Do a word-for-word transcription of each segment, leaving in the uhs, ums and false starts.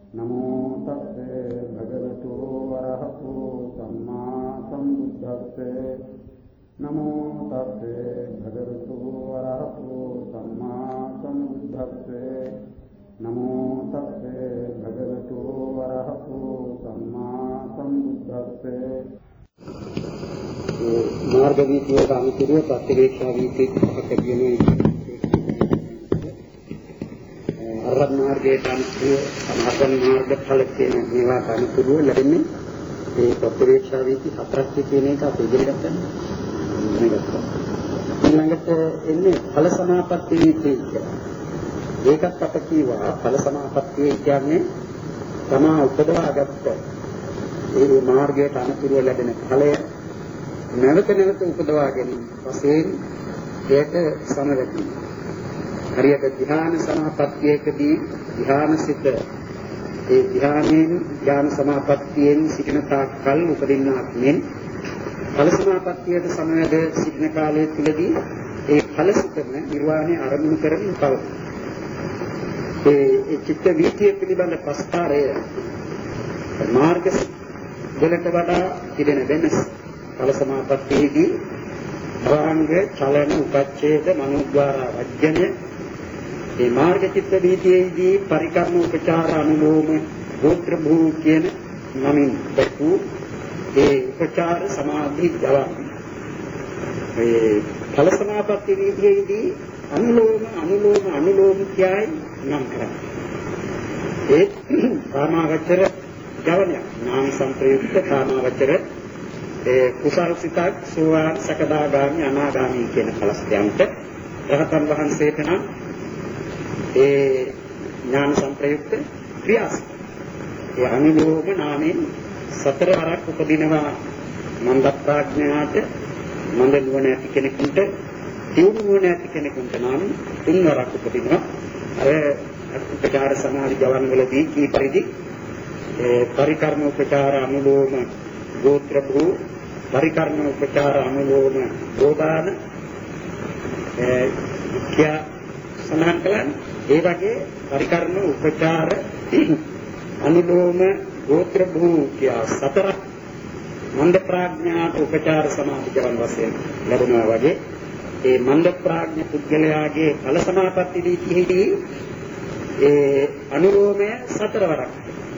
नमो तस्से भगवतो अरहतो सम्मा सम्बुद्धस्से नमो तस्से भगवतो अरहतो सम्मा सम्बुद्धस्से नमो तस्से भगवतो अरहतो सम्मा सम्बुद्धस्से मार्ग वीतियों का अनुकूल प्रतिवेक्षा वीति कवियों अरहत मार्गे अनुकूल अनागम मार्ग फल के निवास अनुकूल लड़ने एक प्रतिवेक्षा वीति अप्रत्य केने का पेजल करते हैं नहीं करते इलाके इनमें फल समापत्ति वीति एक पतकी वा फल समापत्ति क्या में समा उपद्रव आगत ये मार्गे अनुकूल लड़ने फले නැවත නැවත උපදවා ගැනීම වශයෙන් ඒක සමරති. හරියට ධ්‍යාන සමාපත්තියකදී ධ්‍යානසිත ඒ ධ්‍යානයෙන් ධ්‍යාන සමාපත්තියෙන් සිටින තාක් කල් උපදින්නාක් මෙන් ඵල සමාපත්තියට සමවැද සිටින කාලය තුළදී ඒ ඵලසිතම නිර්වාණය අරමුණු කරමින් පවතී. ඒ චිත්ත වීතිය පිළිබඳ ප්‍රස්තාරය මාර්ග වලට වඩා තිබෙන වෙනස फल समापत्ति भांग चलन उपच्छेद मनोद्वारा वज्जन ये मार्ग चित्त वीति परिकर्म उपचार अनुलोम गोत्र भूकेन नमिन बकु ये उपचार समाधि जवान ये फल समापत्ति वीति अनुलोम अनुलोम अनुलोम क्या है नाम करा एक कामावचर जवन नाम संप्रयुक्त कामावचर කුසල් සිතක් සෝවාන් සකදාගාමි අනාගාමි කියන ඵලස්ත්‍යන්ට රහතන් වහන්සේට නම් ඒ ඥාන සංප්‍රයුක්ත ක්‍රියාස ඒ අනුලෝම නාමයෙන් සතර වරක් උපදිනවා මන්ද ප්‍රඥාට මන්ද නුවණ ඇති කෙනෙකුට දියුණු නුවණ ඇති කෙනෙකුට නම් තුන් වරක් උපදිනවා අර උපචාර සමාධි ජවන් වලදී කී පරිදි ඒ පරිකර්ම උපචාර අනුලෝම गोत्र भू परिकर्म उपचार अनुलोम गोदान क्या समान कलन ये वगे परिकर्म उपचार अनुलोम गोत्र भू क्या सतर मंद प्राज्ञा उपचार समाधि जवन वसेन लरुना वगे ये मंद प्राज्ञ पुद्गलयागे फल समापत्ति रीति ये अनुलोम सतर वरक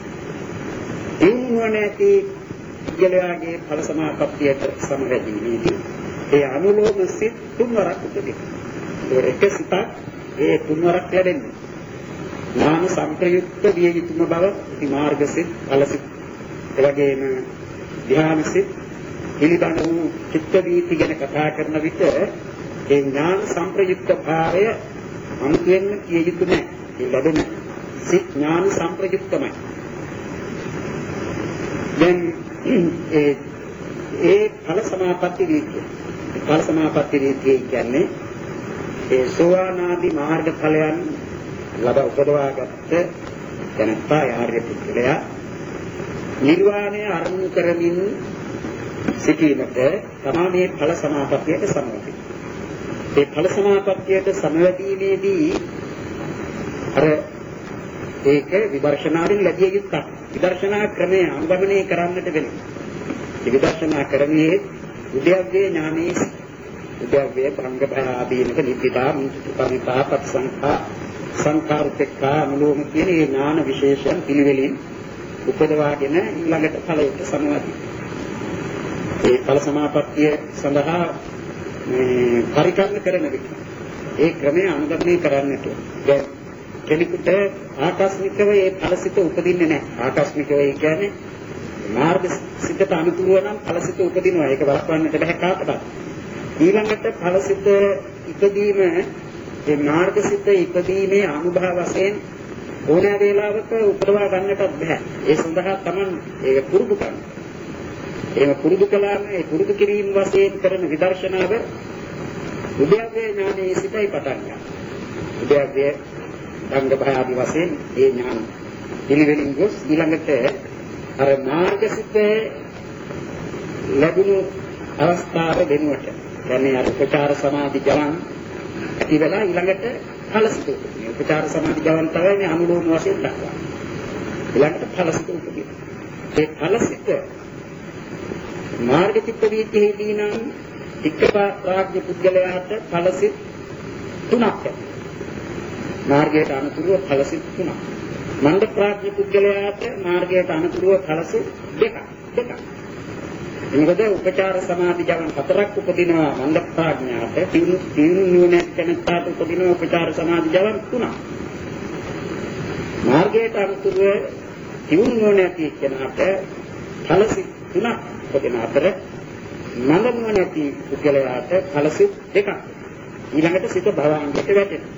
इन्वनेति පුද්ගලයාගේ ඵල සමාපත්තියට සමවැදීමේදී ඒ අනුලෝම සිත් තුන්වරක් උපදින. ඒ එක සිතක් ඒ තුන්වරක් ලැබෙන්නේ. ඥාන සංප්‍රයුක්ත විය යුතුම බව ඉති මාර්ග සිත්, ඵල සිත්, එවැගේම ධ්‍යාන සිත් පිළිබඳ වූ චිත්ත වීති ගැන කතා කරන විට ඒ ඥාන සංප්‍රයුක්ත භාවය අනුකෙන්න කිය යුතු නැහැ. ඒ ලැබෙන සිත් ඥාන සංප්‍රයුක්තමයි. දැන් ඒ ඒ ඵල සමාපatti රීතිය. ඵල සමාපatti රීතිය කියන්නේ ඒ සෝවාන් ආදී මාර්ග ඵලයන් ලබ උපදවාගත්ත දැනත්තා ආර්ය පුද්ගලයා නිර්වාණය අරමුණු කරමින් සිටීමට තමයි ඵල සමාපත්තියට සමවැදෙන්නේ. ඒ ඵල සමාපත්තියට සමවැදීමේදී අර ඒක විදර්ශනාවෙන් ලැබිය යුත්තක්. විදර්ශනා ක්‍රමය අනුගමනය කරන්නට වෙනවා. මේ විදර්ශනා ක්‍රමයේ උද්‍යව්‍ය ඥානයේ උද්‍යව්‍ය භංග භාදීනක නිපිතා මුතුපරිතා පත්සංඛා සංකාරුපේක්ඛා අනුලෝම කියන මේ ඥාන විශේෂයන් පිළිවෙලින් උපදවාගෙන ඊළඟට ඵලයට සමවදී. ඒ ඵල සමාපත්තිය සඳහා මේ පරිකර්ම කරන විට ඒ ක්‍රමය අනුගමනය කරන්නට දැන් කෙනෙකුට ආකස්මිකව ඒ ඵලසිත උපදින්නේ නැහැ. ආකස්මිකව ඒ කියන්නේ මාර්ග සිතට අනුතුරුව නම් ඵලසිත උපදිනවා. ඒක වළක්වන්නට බැහැ කාටවත්. ඊළඟට ඵලසිත ඉදීම ඒ මාර්ග සිත ඉදීමේ අනුභව වශයෙන් ඕනෑ වේලාවක උපදවා ගන්නටත් බැහැ. ඒ සඳහා Taman ඒක පුරුදු කරන්න. එහෙම පුරුදු කළාම ඒ පුරුදු කිරීම වශයෙන් කරන විදර්ශනාව උද්‍යව්‍ය ඥානයේ සිටයි පටන් ගන්නවා. උද්‍යව්‍ය අංග භාවි වශයෙන් ඒ ඥාන පිළිවෙලින් ගොස් ඊළඟට අර මාර්ගසිත ලැබුණු අවස්ථාව වෙනුවට කියන්නේ අර උපචාර සමාධි ජවන් ඇති වෙලා ඊළඟට ඵලසිත උපචාර සමාධි ජවන් තමයි අනුලෝම වශයෙන් දක්වන්නේ. ඊළඟට ඵලසිත උපදින. ඒ ඵලසිත මාර්ග චිත්ත වීතියේදී නම් එක්කපාරාග්‍ය පුද්ගලයාට ඵලසිත තුනක් ඇති. මාර්ගයට අනුතුරුව ඵලසිත තුනක්. මන්ද ප්‍රාඥ පුද්ගලයාට මාර්ගයට අනුතුරුව ඵලසිත දෙකක්. දෙකක්. මොකද උපචාර සමාධි ජවන් හතරක් උපදිනවා මන්ද ප්‍රඥාට තිනු තිනු නුවණ කෙනකට උපදිනවා උපචාර සමාධි ජවන් තුනක්. මාර්ගයට අනුතුරුව තිනු නුවණ ඇති කෙනාට ඵලසිත තුනක් උපදින අතර මන්ද නුවණ ඇති පුද්ගලයාට ඵලසිත දෙකක්. ඊළඟට සිත භවංගයට වැටෙනවා.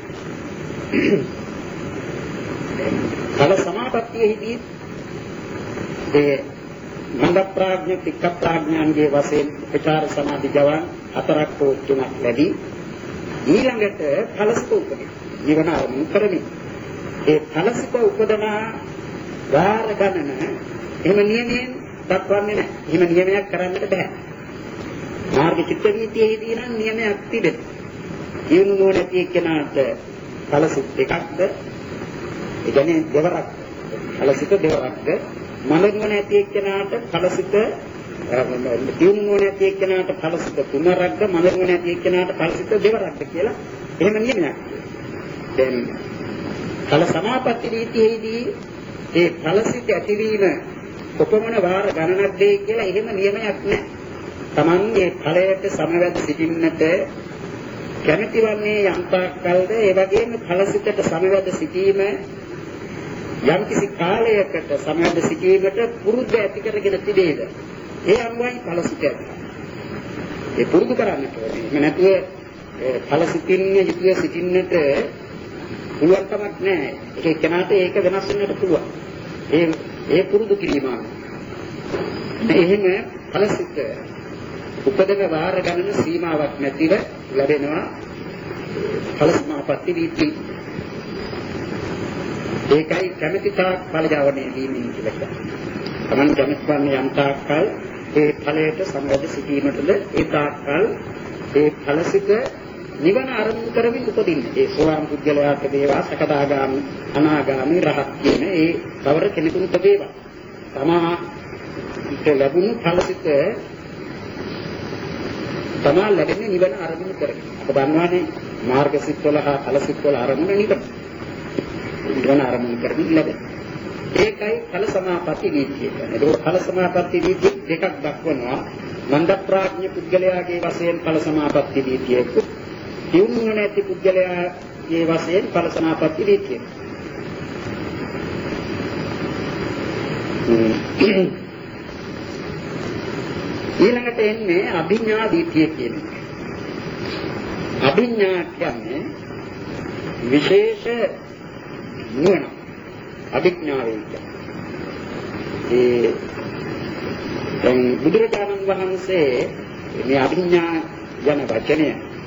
ඵල සමාපත්තියේදී ඒ මන්ද ප්‍රඥා තික්ක ප්‍රඥාන්ගේ වශයෙන් උපචාර සමාධි ජවන් හතරක් හෝ තුනක් ලැබී ඊළඟට ඵලසිත උපදින. නිවන අරමුණු කරමින් ඒ ඵලසිත උපදන වාර ගණන එහෙම නියමයෙන් දක්වන්නේ නැහැ. එහෙම නියමයක් කරන්නට බෑ. මාර්ග චිත්ත වීතියේදී නම් නියමයක් තිබෙනවා. ඊනු නොනැති කෙනාට ඵලසිත දෙකක්ද ඒ කියන්නේ දෙවරක් ඵලසිත දෙවරක්ද මනෝඥ නැති එක්කෙනාට ඵලසිත දියුණුව නැති එක්කෙනාට ඵලසිත තුනරක්ද මනෝඥ නැති එක්කෙනාට ඵලසිත දෙවරක්ද කියලා එහෙම නියමයක්. දැන් ඵල සමාපatti රීතියේදී ඒ ඵලසිත ඇතිවීම කොපමණ වාර ගණනක් දෙයි කියලා එහෙම නියමයක් නැහැ. Taman මේ ඵලයට සමවැද සිටින්නට කැමැති වන්නේ යම්තාක් කල්ද ඒ වගේම ඵලසිතට සමවැද සිටීම යම්කිසි කාලයකට සමවැද සිටීමට පුරුද්ද ඇති කරගෙන තිබේද ඒ අනුවයි ඵලසිත ඇති. ඒ පුරුදු කරන්නට ඕනේ. එහෙම නැතුව ඵලසිතින් යුතුව සිටින්නට පුළුවන් කමක් නැහැ. ඒක කෙනාට ඒක වෙනස් වෙන්නට පුළුවන්. ඒ ඒ පුරුදු කිරීම. එහෙම ඵලසිත උපදක වාර ගණන සීමාවක් නැතිව ලැබෙනවා ඵල සමාපatti වීති. ඒකයි කැමැති තාක් ඵල ජවණය වීමෙන් කියලා කියන්නේ. Taman කැමැති වන්නේ යම් තාක්කල් ඒ ඵලයට සම්බන්ධ සිටීමටද ඒ තාක්කල් ඒ ඵලසිත නිවන අරමුණු කරමින් උපදින්නේ. ඒ සෝවාන් පුද්ගලයාට වේවා සකදාගාමි අනාගාමි රහත් කියන ඒ කවර කෙනෙකුට වේවා. තමා ඊට ලැබුණු ඵලසිත තමා ලැබෙන්නේ නිවන අරමුණු කරගෙන. අප දන්නවානේ මාර්ගසිත වල හා ඵලසිත වල අරමුණ නිවන. නිවන අරමුණු කරගෙන ලැබෙන. ඒකයි ඵල සමාපatti වීතිය කියන්නේ. ඒක ඵල සමාපatti වීතිය දෙකක් දක්වනවා. මන්ද ප්‍රඥ පුද්ගලයාගේ වශයෙන් ඵල සමාපatti වීතියක, දියුණුව නැති පුද්ගලයාගේ වශයෙන් ඵල සමාපatti වීතිය. ඊළඟට එන්නේ අභිඥා වීතිය කියන්නේ. අභිඥා කියන්නේ විශේෂ නුවණ. අභිඥා වීතිය. ඒ දැන් බුදුරජාණන් වහන්සේ මේ අභිඥා යන වචනය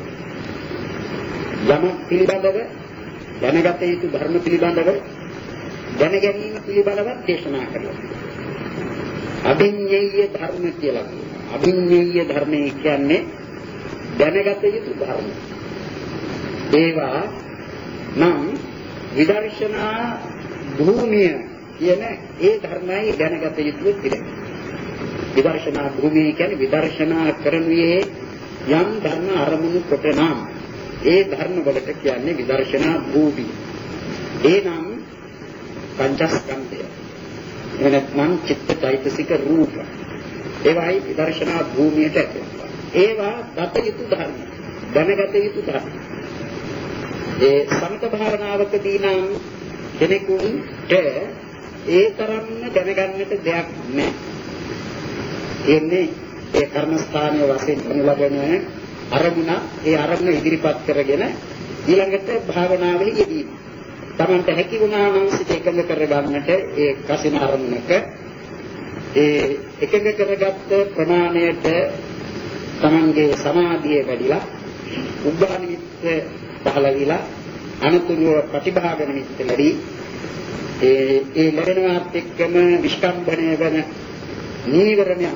යම පිළිබඳව දැනගත යුතු ධර්ම පිළිබඳව දැන ගැනීම පිළිබඳව දේශනා කරනවා. අභිඤ්ඤේය ධර්ම කියලා කියනවා. අභිඤ්ඤේය ධර්මයේ කියන්නේ දැනගත යුතු ධර්ම. ඒවා නම් විදර්ශනා භූමිය කියන ඒ ධර්මයි දැනගත යුතු පිළිගන්න. විදර්ශනා භූමිය කියන්නේ විදර්ශනා කරනුයේ යම් ධර්ම අරමුණු කොට නම් ඒ ධර්ම වලට කියන්නේ විදර්ශනා භූමිය. ඒ නම් පංචස්කන්ධය. එනත්නම් චිත්තචෛතසික රූප. ඒවායි විදර්ශනා භූමියට ඇතුළත්. ඒවා ගත යුතු ධර්ම. දැනගත යුතු ධර්ම. ඒ සමත භාවනාවකදී නම් කෙනෙකුට ඒ තරම්ම දැනගන්නට දෙයක් නැහැ. එන්නේ ඒ කර්මස්ථානයේ වශයෙන් කරන ලබන අරමුණ ඒ අරමුණ ඉදිරිපත් කරගෙන ඊළඟට භාවනාවේ යෙදීම. තමන්ට හැකි වුණා නම් සිත එකඟ කරගන්නට ඒ කසින අරමුණක ඒ එකඟ කරගත්ත ප්‍රමාණයට තමන්ගේ සමාධිය වැඩිලා උද්ධා නිමිත්ත පහළ විලා අනුතුරුව ප්‍රතිභාග නිමිත්ත ලැබී ඒ ඒ ලැබෙනවත් එක්කම විස්කම්භණය වෙන නීවරණය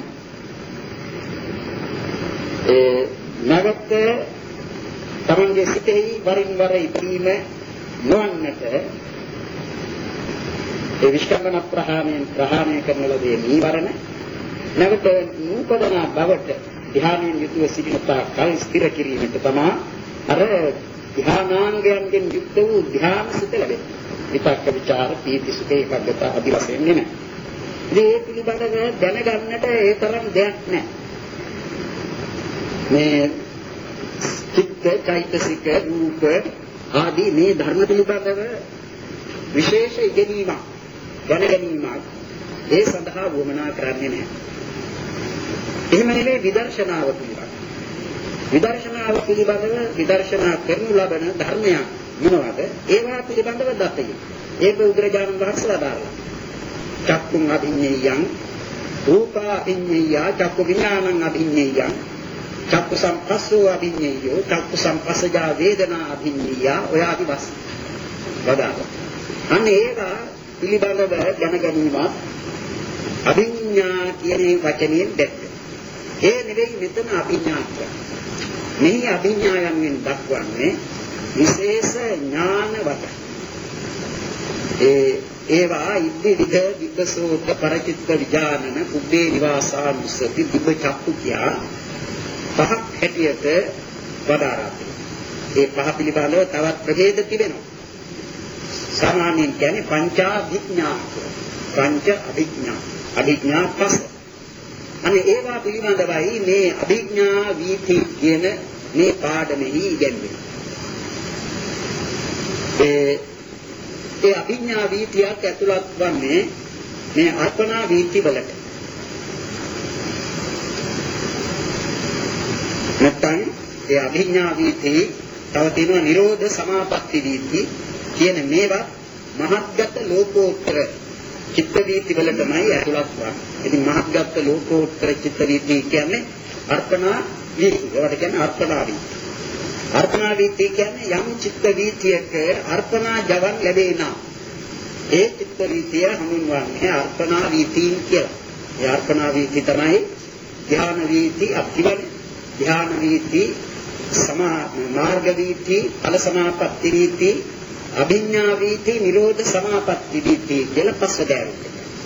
ඒ නැවත තමන්ගේ සිතෙහි වරින් වර ඉදීම නොවන්නට ඒ විස්කම්බන ප්‍රහාණයෙන් ප්‍රහාණය කරන ලදී නීවරණ නැවත නූපදන බවට ධ්‍යානයෙන් යුතුව සිටින තාක් කල් ස්ථිර කිරීමට තමයි අර ධ්‍යානාංගයන්ගෙන් යුක්ත වූ ධ්‍යාන සිත ලැබෙන්නේ. විතක්ක විචාර පීති සුඛ ඒකාග්‍රත ආදී වශයෙන් නෙමෙයි. මේ පිළිබඳව දැනගන්නට ඒ තරම් දෙයක් නැහැ. මේ චිත්ත, චෛතසික, රූප ආදී මේ ධර්ම පිළිබඳව විශේෂ ඉගෙනීමක්, දැනගැනීමක් ඒ සඳහා වමනා කරන්නේ නැහැ. එහෙම නෙවෙයි විදර්ශනාව පිළිබඳව. විදර්ශනාව පිළිබඳව විදර්ශනා කරනු ලබන ධර්මයන් මොනවාද? ඒවා පිළිබඳව දතයි. ඒක බුදුරජාණන් වහන්සේ වදාළා. චක්කුං අභිඤ්ඤයං රූපා අභිඤ්ඤය චක්කු විඥානං අභිඤ්ඤයං චක්කු සංපස්සෝ අභිඤ්ඤයෝ චක්කු සංපස්සජා වේදනා අභිඤ්ඤය ඔය ආදි වශයෙන් වදාළා. අන්න ඒවා පිළිබඳව දැනගැනීමත් අභිඤ්ඤා කියන වචනයෙන් දැක්ක. ඒ නෙවෙයි මෙතන අභිඥා කියන්නේ. මේ අභිඥායන්ෙන් දක්වන්නේ විශේෂ ඥාන වට. ඒ ඒවා ඉද්දි විද විපසෝත පරචිත්ත විඥානන කුබ්බේ නිවාසානුස්සති දිබ්බ චක්කු කියා පහක් හැටියට වදාරා තිබෙනවා. ඒ පහ පිළිබඳව තවත් ප්‍රභේද තිබෙනවා. සාමාන්‍යයෙන් කියන්නේ පංචාභිඥා පංච අභිඥා අභිඥා පහ. අනේ ඒවා පිළිබඳවයි මේ අභිඥා වීති කියන මේ පාඩමෙහි ඉගෙනගන්නේ. ඒ ඒ අභිඥා වීතියක් ඇතුළත් වන්නේ මේ අර්පණා වීති වලට. නැත්නම් ඒ අභිඥා වීති තව තියෙනවා නිරෝධ සමාපatti වීති කියන මේවා මහත්ගත ලෝකෝත්තර චිත්ත වීති වල තමයි ඇතුළත් වන්නේ. ඉතින් මහත්ගත ලෝකෝත්තර චිත්ත වීති කියන්නේ අර්පණා වීති. ඒවට කියන්නේ අර්පණා වීති. අර්පණා වීති කියන්නේ යම් චිත්ත වීතියක අර්පණා ජවන් ලැබේනා. ඒ චිත්ත වීතිය හඳුන්වන්නේ අර්පණා වීතින් කියලා. ඒ අර්පණා වීති තමයි ධ්‍යාන වීති, අත්තිවන ධ්‍යාන වීති, සමා මාර්ග වීති, ඵල සමාපatti වීති, අභිඥා වීති, නිරෝධ සමාපatti වීති කියලා පස්වදෑරුම්.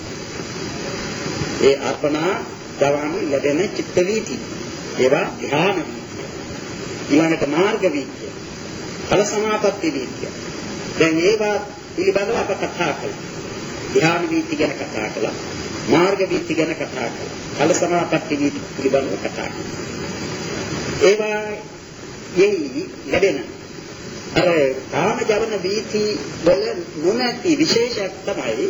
ඒ අර්පණා ජවන් ලැබෙන චිත්ත වීති. ඒවා ධ්‍යාන වීති. ඊළඟට මාර්ග වීතිය, ඵල සමාපatti වීතිය. දැන් ඒවා පිළිබඳව අප කතා කළා. ධ්‍යාන වීති ගැන කතා කළා. මාර්ග වීති ගැන කතා කළා. ඵල සමාපatti වීති පිළිබඳව කතා කළා. ඒවා යෙහි ලැබෙන අර කාම ජවන වීති වල නොනැති විශේෂයක් තමයි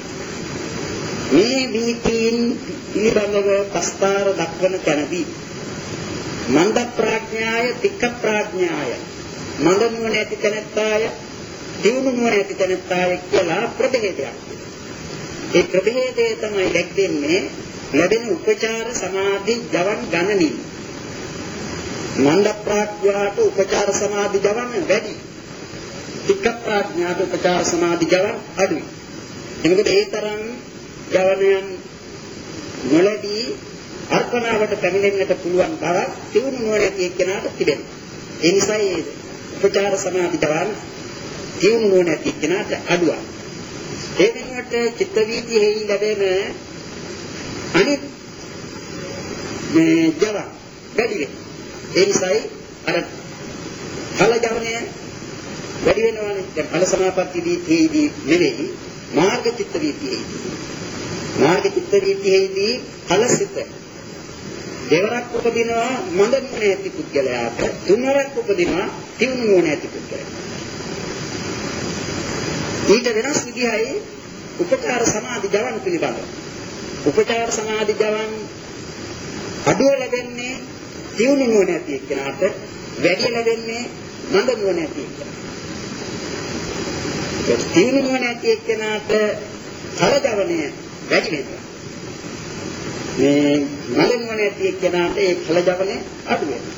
මේ වීතීන් පිළිබඳව පස්තාර දක්වන තැනදී මන්ද ප්‍රඥාය තික්ක ප්‍රඥාය මන්ද නුවණ ඇති තැනත්තාය දියුණු නුවණ ඇති තැනත්තාය කියලා ප්‍රභේදයක්. ඒ ප්‍රභේදය තමයි දැක්වෙන්නේ ලැබෙන උපචාර සමාධි ජවන් ගණනින්. මන්ද ප්‍රඥාට උපචාර සමාධි ජවන් වැඩි. තික්ක ප්‍රඥාට උපචාර සමාධි ජවන් අඩුයි. එතකොට ඒ තරම් ජවනයන් නොලැබී අර්පණාවට පැමිණෙන්නට පුළුවන් බව තියුණු නුවණ ඇති එක්කෙනාට තිබෙනවා. ඒ නිසා ඒ උපචාර සමාධි ජවන් තියුණු නුවණ ඇති එක්කෙනාට අඩුයි. ඒ වෙනුවට චිත්ත වීතියෙහි ලැබෙන අනිත් මේ ජවන් වැඩි වෙනවා. ඒ නිසායි අර ඵල ජවනය වැඩි වෙනවානේ. දැන් ඵල සමාපatti වීතියේදී නෙවෙයි මාර්ග චිත්ත වීතියේදී. මාර්ග චිත්ත වීතියේදී ඵලසිත දෙවරක් උපදිනවා මන්ද නුවණ ඇති පුද්ගලයාට, තුන්වරක් උපදිනවා තියුණු නුවණ ඇති පුද්ගලයාට. ඊට වෙනස් විදිහයි උපචාර සමාධි ජවන් පිළිබඳව. උපචාර සමාධි ජවන් අඩුව ලැබෙන්නේ තියුණු නුවණ ඇති එක්කෙනාට, වැඩි ලැබෙන්නේ මන්ද නුවණ ඇති එක්කෙනාට. ඒ තියුණු නුවණ ඇති එක්කෙනාට ඵල ජවනය වැඩි වෙනවා. මේ මන්ද නුවණ ඇති එක්කෙනාට ඒ ඵල ජවනය අඩු වෙනවා.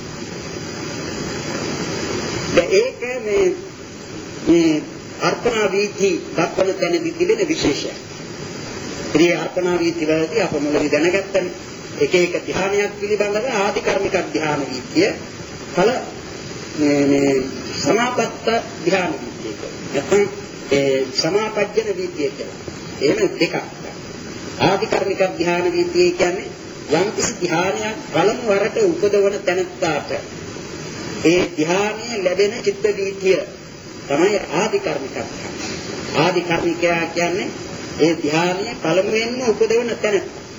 දැන් ඒක මේ මේ අර්පණා වීති දක්වන තැනදී තිබෙන විශේෂයක්. ඒ අර්පණා වීති වලදී අප මුලින් දැනගත්තනේ එක එක ධ්‍යානයක් පිළිබඳව ආදි කර්මික ධ්‍යාන වීතිය, ඵල මේ මේ සමාපත්ත ධ්‍යාන වීතිය. නැත්නම් ඒ සමාපජ්ජන වීතිය කියලා. එහෙම දෙකක්. ආධිකරණික ධ්‍යාන වීතිය කියන්නේ යම් කිසි ධ්‍යානයක් පළමු වරට උපදවන තැනට ඒ ධ්‍යානය ලැබෙන චිත්ත වීතිය තමයි ආධිකරණික ධ්‍යාන. ආධිකරණිකයා කියන්නේ ඒ ධ්‍යානය පළමුවෙන්ම උපදවන තැන.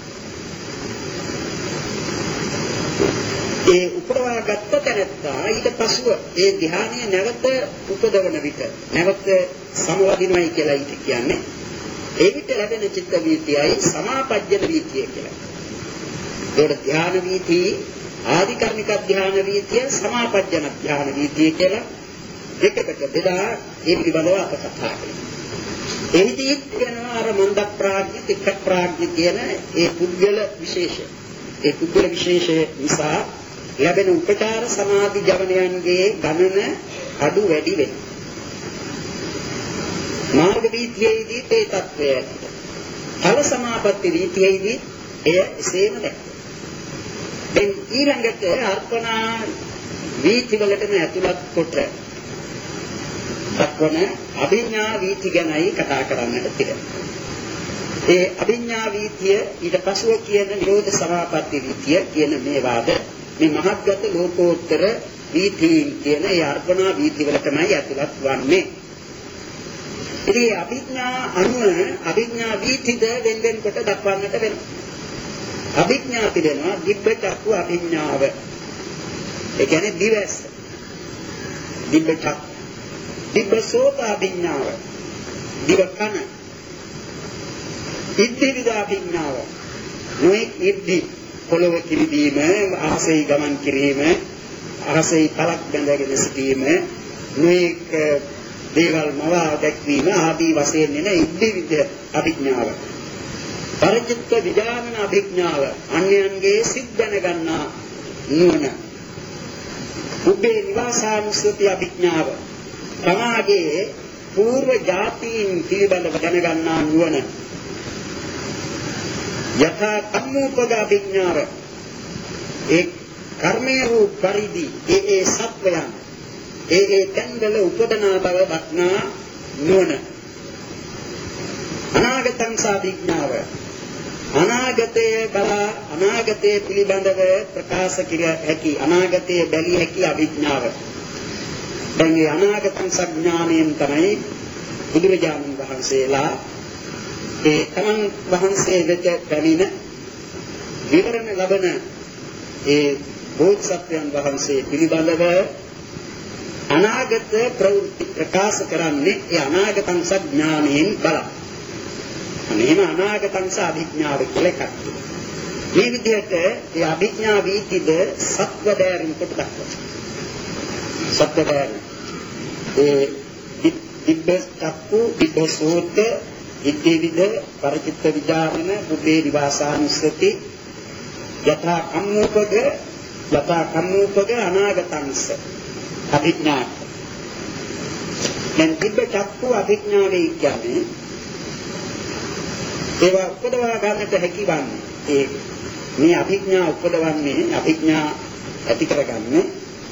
ඒ උපදවා ගත්ත තැනත්තා ඊට පසුව ඒ ධ්‍යානය නැවත උපදවන විට නැවත සමවදිනවයි කියලා ඊට කියන්නේ. ඒ විට ලැබෙන චිත්ත වීතියයි සමාපජ්ජන වීතිය කියලා. ඒකට ධ්‍යාන වීති ආධිකරණික ධ්‍යාන වීතිය සමාපජ්ජන ධ්‍යාන වීතිය කියලා දෙකකට බෙදා ඒ පිළිබඳව අප කතා කරනවා. එහිදී කියනවා අර මන්ද ප්‍රාඥ තික්ක ප්‍රාඥ කියන ඒ පුද්ගල විශේෂය. ඒ පුද්ගල විශේෂය නිසා ලැබෙන උපචාර සමාධි ජවනයන්ගේ ගණන අඩු වැඩි වෙනවා. මාර්ග වීතියේදී ඒ තත්ත්වය ඇති. ඵල සමාපatti වීතියේදී එය එසේම නැහැ. දැන් ඊළඟට අර්පණා වීති වලටම ඇතුළත් කොට දක්වන අභිඥා වීති ගැනයි කතා කරන්නට තියෙනවා. ඒ අභිඥා වීතිය ඊට පසුව කියන නිරෝධ සමාපatti වීතිය කියන මේ වාද මේ මහත්ගත ලෝකෝත්තර වීතීන් කියන ඒ අර්පණා වීති වලටමයි ඇතුළත් වන්නේ. ඉතින් අභිඥා අනුව අභිඥා වීතිද වෙන වෙන කොට දක්වන්නට වෙනවා. අභිඥා පිළිනවා දිබ්බ චක්කු අභිඥාව. ඒ කියන්නේ දිවස්. දිබ්බ චක්කු. දිබ්බ සෝත අභිඥාව. දිව කන. ඉද්ධි විද අභිඥාව. නොඑක් ඉද්ධි පොළොව කිරිදීම, අහසෙහි ගමන් කිරීම, අහසෙහි පළක් බැඳගෙන සිටීම, නොඑක් දේවල් මවා දැක්වීම ආදී වශයෙන් එන ඉද්ධි විද අභිඥාව. පරිචිත්ත විඥාන අභිඥාව අන්‍යයන්ගේ සිත් දැනගන්නා නුවණ. උබ්බේ නිවාසානුස්සති අභිඥාව තමාගේ పూర్ව જાතීන් පිළිබඳව දැනගන්නා නුවණ. යථා කම්මෝපග අභිඥාව ඒ කර්මයේ වූ පරිදි ඒ ඒ සත්වයන් ඒ ඒ තැන්වල උපදනා බව දක්නා නුවණ. අනාගතං සාභිඥාව අනාගතයේ බල අනාගතයේ පිළිබඳව ප්‍රකාශ කිර හැකි අනාගතයේ බැලිය හැකි අභිඥාව. දැන් මේ අනාගතං සඥාණයෙන් තමයි බුදුරජාණන් වහන්සේලා ඒ තමන් වහන්සේ වෙත පැමිණ විවරණ ලබන ඒ බෝධිසත්වයන් වහන්සේ පිළිබඳව අනාගත ප්‍රවෘත්ති ප්‍රකාශ කරන්නේ ඒ අනාගතං සඥාණයෙන් බල. අනේම අනාගතං සාභිඥාව කියලා එකක්. මේ විදිහට ඒ අභිඥා වීතිද සත්වදෑරින් කොට දක්වනවා. සත්වදෑරින් ඒ දිබ්බ චක්කු දිබ්බ සෝත ඉද්ධිවිද පරිචිත්ත විඥාන බුද්ධේ නිවාසානුස්සති යථා කම්මෝපග යථා කම්මෝපග අනාගතංස අභිඥා. දැන් දිබ්බ චක්කු අභිඥාවේ කියන්නේ ඒවා උපදවා ගන්නට හැකිවන්නේ ඒ මේ අභිඥා උපදවන්නේ අභිඥා ඇති කරගන්නේ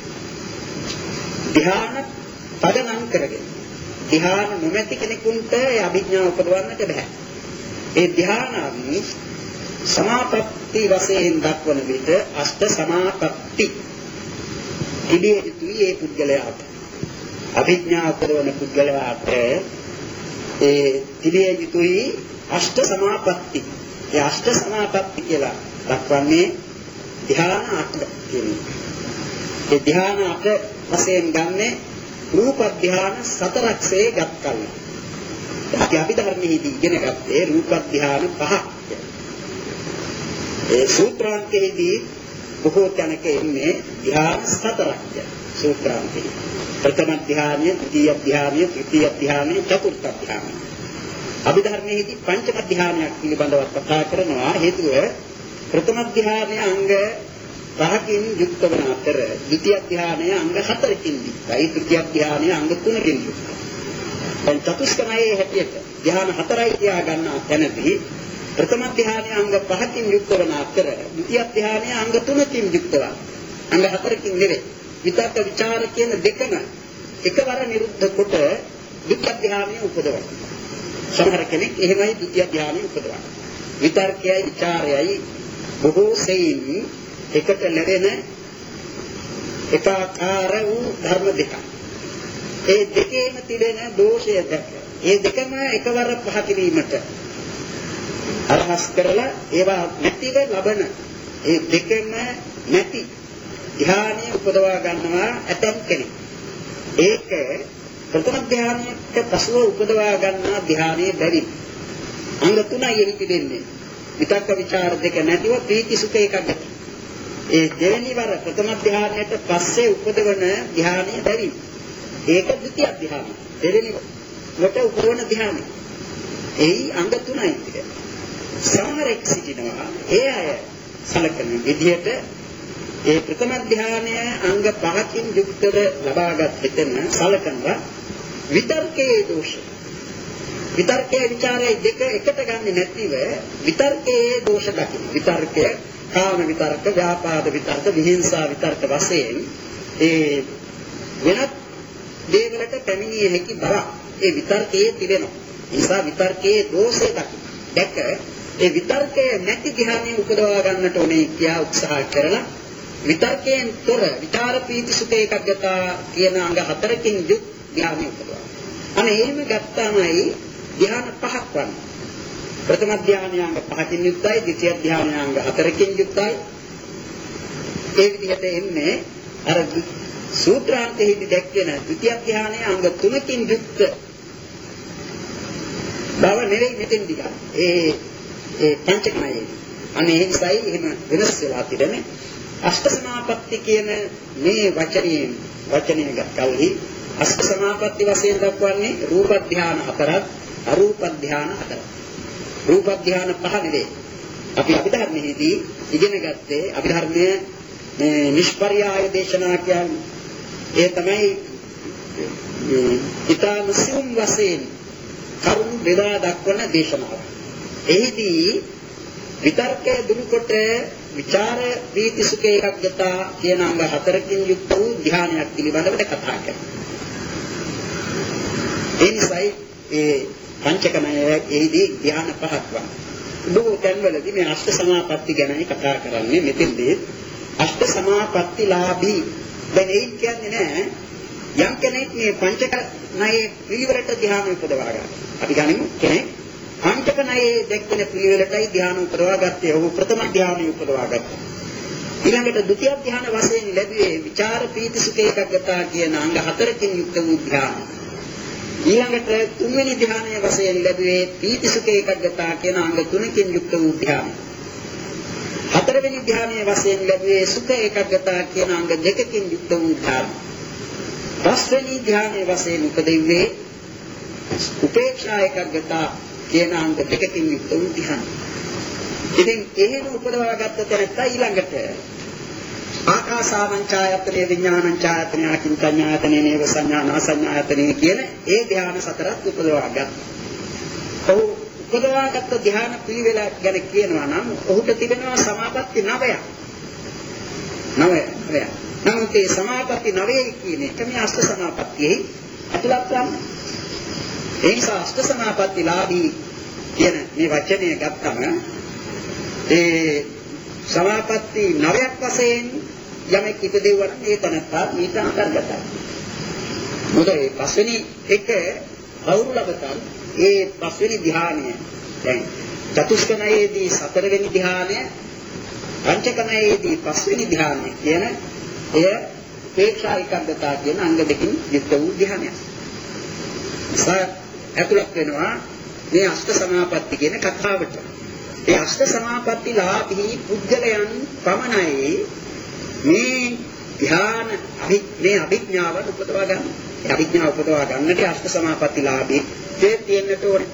ධ්‍යාන පදනම් කරගෙන. ධ්‍යාන නොමැති කෙනෙකුට ඒ අභිඥා උපදවන්නට බෑ. ඒ ධ්‍යානන් සමාපatti වශයෙන් දක්වන විට අෂ්ට සමාපatti ඉදී යුතුයි ඒ පුද්ගලයාට. අභිඥා උපදවන පුද්ගලයාට ඒ ඉදී යුතුයි අෂ්ට සමාපatti. ඒ අෂ්ට සමාපatti කියලා දක්වන්නේ ධ්‍යාන අට කියන්නේ. ඒ ධ්‍යාන අට වශයෙන් ගන්නේ රූප ධ්‍යාන සතරක්සේ ගත්කල්. අපි අභිධර්මයේදී ඉගෙන ගත්තේ රූප ධ්‍යාන පහක්. ඒ සූත්‍රාන්තයේදී බොහෝ තැනක ඉන්නේ ධ්‍යාන හතරක්. සූත්‍රාන්තයේ ප්‍රථම ධ්‍යානය, ද්විතීය ධ්‍යානය, තෘතීය ධ්‍යානය, චතුර්ථ ධ්‍යානය. අභිධර්මයේදී පංචම ධ්‍යානයක් පිළිබඳව කතා කරනවා. හේතුව ප්‍රථම ධ්‍යානයේ අංග පහකින් යුක්ත වන අතර ද්විතීය ධ්‍යානයේ අංග හතරකින් යුක්තයි. තෘතීය ධ්‍යානයේ අංග තුනකින් යුක්තයි. දැන් චතුස්කමයේ හැටියට ධ්‍යාන හතරයි තියා ගන්න තැනදී ප්‍රථම ධ්‍යානයේ අංග පහකින් යුක්ත වන අතර ද්විතීය ධ්‍යානයේ අංග තුනකින් යුක්තව අංග හතරකින් නෙවේ. විතක්ක ਵਿਚාර කියන දෙකම එකවර නිරුද්ධ කොට දුක්ඛ ධ්‍යානය උපදවනවා. සමහර කෙනෙක් එහෙමයි ද්විතිය ධ්‍යානෙ උපදවන්නේ. විතර්කයයි විචාරයයි බොහෝ සෙයින් එකට ලැබෙන එකාකාර වූ ධර්ම දෙකක්. ඒ දෙකේම තිබෙන දෝෂය දැක. ඒ දෙකම එකවර පහ කිරීමට අරහස් කරලා ඒවා නැතිව ලබන ඒ දෙකම නැති ධ්‍යානෙ උපදවා ගන්නවා ඇතම් කෙනෙක්. ඒක ප්‍රථම ධ්‍යානයට පසුව උපදවා ගන්නා ධ්‍යානයේ බැරි. අංග තුනයි එහි තිබෙන්නේ. විතක්ක ਵਿਚාර දෙක නැතිව ප්‍රීති සුඛ එකක් ගන්න. ඒ දෙවෙනි වර ප්‍රථම ධ්‍යානයට පස්සේ උපදවන ධ්‍යානයේ බැරි. ඒක ද්විතිය ධ්‍යානය. දෙවෙනි වට උපදවන ධ්‍යානය. එහි අංග තුනයි තිබෙන්නේ. සමහරෙක් සිටිනවා ඒ අය සලකන විදිහට ඒ ප්‍රථම ධ්‍යානය අංග පහකින් යුක්තව ලබාගත් හිතෙන සලකනවා විතර්කයේ දෝෂ. විතර්කයේ ਵਿਚාරයේ දෙක එකට ගන්නෙ නැතිව විතර්කයේ දෝෂ දකින්න. විතර්කය කාම විතර්ක, ව්‍යාපාද විතර්ක, විහිංසා විතර්ක වශයෙන් ඒ වෙනත් දේවලට පැමිණිය හැකි බව ඒ විතර්කයේ තිබෙනවා. ඒ නිසා විතර්කයේ දෝෂය දකින්න. දැක ඒ විතර්කයේ නැති ධ්‍යානෙ උපදවා ගන්නට ඕනේ කියා උත්සාහ කරලා විතර්කයෙන් තොර විචාර පීති සුඛ ඒකග්ගතා කියන අංග හතරකින් යුත් ධ්‍යානෙ උපදවා. අනේ එහෙම ගත්තාමයි ධ්‍යාන පහක් වන්නේ. ප්‍රථම ධ්‍යානයංග පහකින් යුක්තයි, ද්විතිය ධ්‍යානයංග හතරකින් යුක්තයි. ඒ විදිහට එන්නේ අර සූත්‍රාන්තයේදී දැක්වෙන ද්විතිය ධ්‍යානයේ අංග තුනකින් යුක්ත බව නෙවෙයි මෙතෙන්දී ගන්න. ඒ ඒ පංචකමයේ. අනේ ඒ නිසායි එහෙම වෙනස් වෙලා තිබෙන්නේ. අෂ්ට සමාපatti කියන මේ වචනේ වචනේ ගත්කල්හි අෂ්ට සමාපatti වශයෙන් දක්වන්නේ රූප ධ්‍යාන හතරක්, අරූප ධ්‍යාන හතරක්. රූප ධ්‍යාන පහ නෙවේ. අපි අභිධර්මයේදී ඉගෙන ගත්තේ අභිධර්මයේ මේ නිෂ්පර්යාය දේශනා කියන්නේ ඒ තමයි ඊටම සියුම් වශයෙන් කරුණු බෙදා දක්වන දේශනාව. එහිදී විතර්කයේ දුරුකොට විචාර ප්‍රීති සුඛ ඒකග්ගතා කියන අංග හතරකින් යුක්ත වූ ධ්‍යානයක් පිළිබඳව කතා කරනවා. ඒ නිසායි ඒ පංචකමයේ එහිදී ධ්‍යාන පහක් වань. බොහෝ තැන්වලදී මේ අෂ්ට සමාපatti ගැනයි කතා කරන්නේ. මෙතෙන්දී අෂ්ට සමාපත්තිලාභී දැන් ඒ කියන්නේ නෑ යම් කෙනෙක් මේ පංචකමයේ පිළිවෙලට ධ්‍යාන උපදවා ගන්න. අපි ගනිමු කෙනෙක් පංචකමයේ දැක්වෙන පිළිවෙලටයි ධ්‍යාන උපදවා ගත්තේ. ඔහු ප්‍රථම ධ්‍යානෙ උපදවා ගත්තා. ඊළඟට ဒုတိ ය ධ්‍යාන වශයෙන් ලැබුවේ විචාර පීති සුඛ ඒකග්ගතා කියන අංග හතරකින් යුක්ත වූ ධ්‍යාන. ඊළඟට තුන්වෙනි ධ්‍යානයේ වශයෙන් ලැබුවේ පීති සුඛ ඒකග්ගතා කියන අංග තුනකින් යුක්ත වූ ධ්‍යාන. හතරවෙනි ධ්‍යානයේ වශයෙන් ලැබුවේ සුඛ ඒකග්ගතා කියන අංග දෙකකින් යුක්ත වූ ධ්‍යාන. පස්වෙනි ධ්‍යානයේ වශයෙන් උපදෙව්වේ උපේක්ෂා ඒකග්ගතා කියන අංග දෙකකින් යුක්ත වූ ධ්‍යාන. ඉතින් එහෙම උපදවාගත්ත තැනත්තා ඊළඟට ආකාසාවංචායතනේ විඥානංචායතනේ අකින්චඤ්ඤායතනේ නේව සංඥානාසඤ්ඤායතනේ කියන ඒ ධ්‍යාන සතරත් උපදවා ගත්තා. ඔහු උපදවාගත්ත ධ්‍යාන පිළිවෙල ගැන කියනවා නම් ඔහුට තිබෙනවා සමාපatti නවයක්. නවය. නමුත් මේ සමාපatti නවයේ කියන එක මේ අෂ්ට සමාපත්තියේ අතුලත් ගන්න. ඒ නිසා අෂ්ට සමාපත්තිලාභී කියන මේ වචනය ගත්තම ඒ සමාපatti නවයක් වශයෙන් යමෙක් ඉපදෙවන ඒ තනත්තා මේක අන්තර්ගතයි. මොකද ඒ පස්වෙනි එක කවුරු ලබතත් ඒ පස්වෙනි ධ්‍යානය දැන් චතුස්කණයේදී සතරවෙනි ධ්‍යානය පංචකණයේදී පස්වෙනි ධ්‍යානය කියන එය උපේක්ෂා ඒකග්ගතා කියන අංග දෙකකින් යුක්ත වූ ධ්‍යානයක්. ඇතුළත් වෙනවා මේ අෂ්ට සමාපatti කියන කතාවට. ඒ අෂ්ට සමාපත්තිලාභී පුද්ගලයන් පමණයි මේ ධ්‍යාන මේ අභිඥාව උපදවා ගන්න. ඒ අභිඥාව උපදවා ගන්නට අෂ්ට සමාපත්තිලාභී තියෙන්නට ඕනේ.